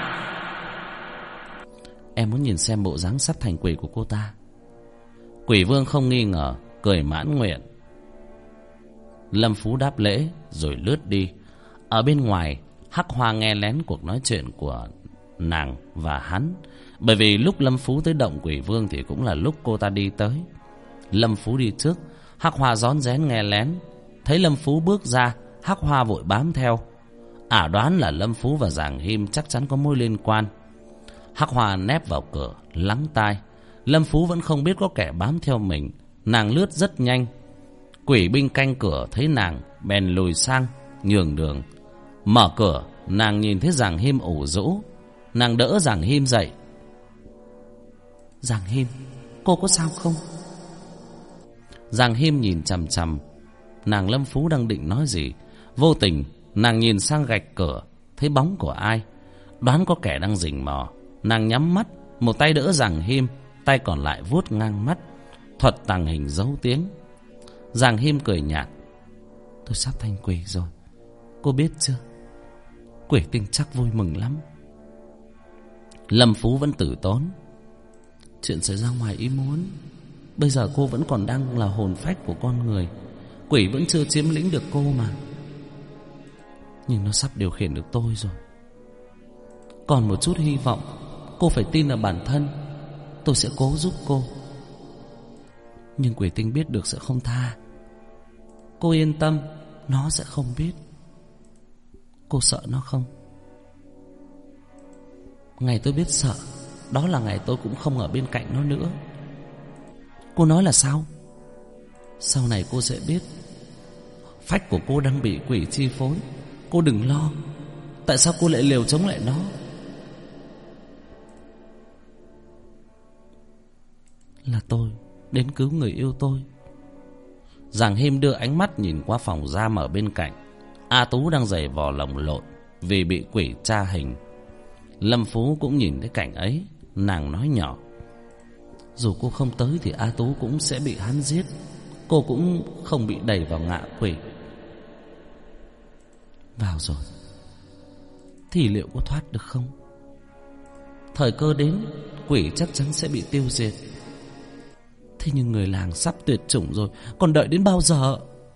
Em muốn nhìn xem bộ dáng sắp thành quỷ của cô ta. Quỷ vương không nghi ngờ, cười mãn nguyện. Lâm Phú đáp lễ rồi lướt đi. Ở bên ngoài, Hắc Hoa nghe lén cuộc nói chuyện của nàng và hắn. Bởi vì lúc Lâm Phú tới động quỷ vương thì cũng là lúc cô ta đi tới. Lâm Phú đi trước, Hắc Hoa rón rén nghe lén. Thấy Lâm Phú bước ra, Hắc Hoa vội bám theo. Ả đoán là Lâm Phú và Giàng Him chắc chắn có mối liên quan. Hắc Hoa nép vào cửa lắng tai. Lâm Phú vẫn không biết có kẻ bám theo mình. Nàng lướt rất nhanh. Quỷ binh canh cửa thấy nàng bèn lùi sang nhường đường. Mở cửa, nàng nhìn thấy Giàng Him ủ rũ. Nàng đỡ Giàng Him dậy. Giàng Him, cô có sao không? Giàng Him nhìn chằm chằm nàng. Lâm Phú đang định nói gì, vô tình nàng nhìn sang gạch cửa, thấy bóng của ai, đoán có kẻ đang rình mò. Nàng nhắm mắt, một tay đỡ Giàng Him, tay còn lại vuốt ngang mắt, thuật tàng hình giấu tiếng. Giàng Him cười nhạt. Tôi sắp thành quỷ rồi, cô biết chưa? Quỷ tinh chắc vui mừng lắm. Lâm Phú vẫn tử tốn. Chuyện xảy ra ngoài ý muốn. Bây giờ cô vẫn còn đang là hồn phách của con người, quỷ vẫn chưa chiếm lĩnh được cô mà. Nhưng nó sắp điều khiển được tôi rồi. Còn một chút hy vọng, cô phải tin ở bản thân. Tôi sẽ cố giúp cô. Nhưng quỷ tinh biết được sẽ không tha. Cô yên tâm, nó sẽ không biết. Cô sợ nó không? Ngày tôi biết sợ, đó là ngày tôi cũng không ở bên cạnh nó nữa. Cô nói là sao? Sau này cô sẽ biết. Phách của cô đang bị quỷ chi phối. Cô đừng lo. Tại sao cô lại liều chống lại nó? Là tôi đến cứu người yêu tôi. Giàng Him đưa ánh mắt nhìn qua phòng giam ở bên cạnh. A Tú đang giày vò lồng lộn vì bị quỷ tra hình. Lâm Phú cũng nhìn thấy cảnh ấy. Nàng nói nhỏ. Dù cô không tới thì A Tú cũng sẽ bị hắn giết. Cô cũng không bị đẩy vào ngạ quỷ. Vào rồi thì liệu có thoát được không? Thời cơ đến, quỷ chắc chắn sẽ bị tiêu diệt. Thế nhưng người làng sắp tuyệt chủng rồi, còn đợi đến bao giờ?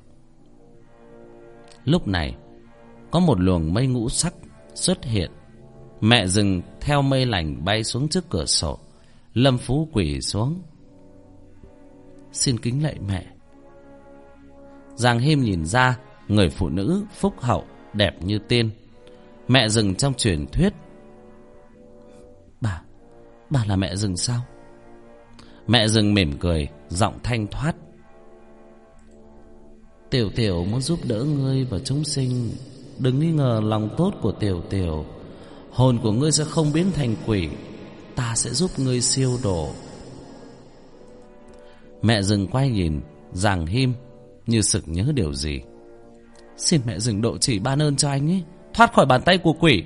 Lúc này có một luồng mây ngũ sắc xuất hiện. Mẹ rừng theo mây lành bay xuống trước cửa sổ. Lâm Phú quỳ xuống. Xin kính lạy mẹ. Giàng Him nhìn ra người phụ nữ phúc hậu đẹp như tiên, mẹ rừng trong truyền thuyết. Bà là mẹ rừng sao? Mẹ rừng mỉm cười, giọng thanh thoát. Tiểu Tiểu muốn giúp đỡ ngươi và chúng sinh. Đừng nghi ngờ lòng tốt của Tiểu Tiểu. Hồn của ngươi sẽ không biến thành quỷ. Ta sẽ giúp ngươi siêu độ. Mẹ rừng quay nhìn Giàng Him như sực nhớ điều gì. Xin mẹ rừng độ chỉ ban ơn cho anh ấy, thoát khỏi bàn tay của quỷ.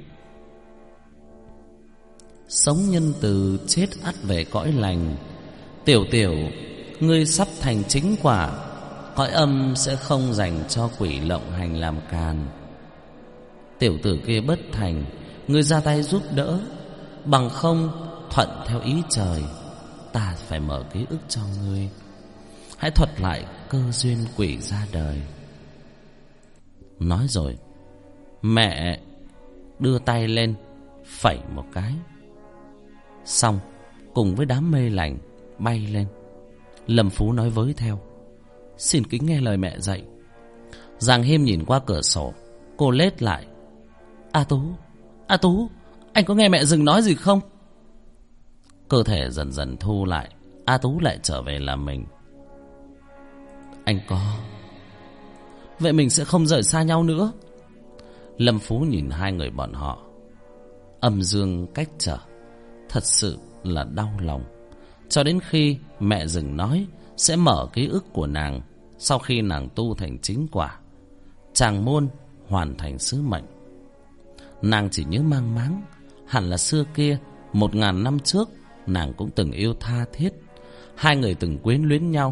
Sống nhân từ, chết ắt về cõi lành. Tiểu Tiểu, ngươi sắp thành chính quả. Cõi âm sẽ không dành cho quỷ lộng hành làm càn. Tiểu tử kia bất thành, ngươi ra tay giúp đỡ. Bằng không thuận theo ý trời, ta phải mở ký ức cho ngươi. Hãy thuật lại cơ duyên quỷ ra đời. Nói rồi, mẹ đưa tay lên phẩy một cái. Xong, cùng với đám mây lành bay lên. Lâm Phú nói với theo. Xin kính nghe lời mẹ dạy. Giàng Him nhìn qua cửa sổ. Cô lết lại. A Tú, anh có nghe mẹ rừng nói gì không? Cơ thể dần dần thu lại. A Tú lại trở về là mình. Anh có. Vậy mình sẽ không rời xa nhau nữa. Lâm Phú nhìn hai người bọn họ. Âm dương cách trở, thật sự là đau lòng. Cho đến khi mẹ rừng nói sẽ mở ký ức của nàng sau khi nàng tu thành chính quả. Chàng Muôn hoàn thành sứ mệnh. Nàng chỉ nhớ mang máng, hẳn là xưa kia 1000 năm trước nàng cũng từng yêu tha thiết. Hai người từng quyến luyến nhau.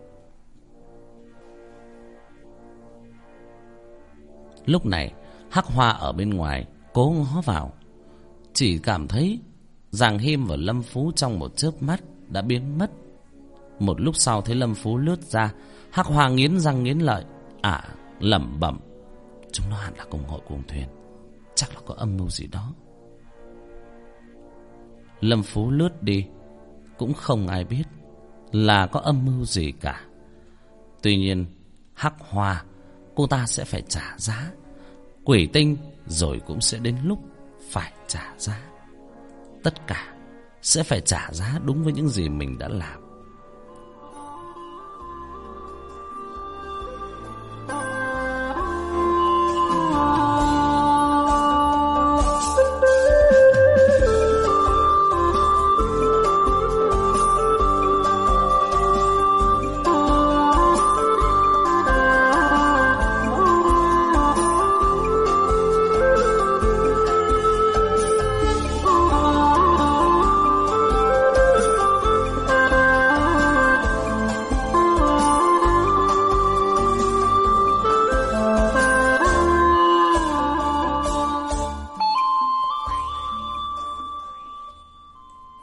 Lúc này Hắc Hoa ở bên ngoài cố ngó vào, chỉ cảm thấy Giàng Him và Lâm Phú trong một chớp mắt đã biến mất. Một lúc sau thấy Lâm Phú lướt ra, Hắc Hoa nghiến răng nghiến lợi, lẩm bẩm: chúng nó hẳn là cùng hội cùng thuyền, chắc là có âm mưu gì đó. Lâm Phú lướt đi, cũng không ai biết là có âm mưu gì cả. Tuy nhiên Hắc Hoa, cô ta sẽ phải trả giá. Quỷ Tinh rồi cũng sẽ đến lúc phải trả giá. Tất cả sẽ phải trả giá đúng với những gì mình đã làm.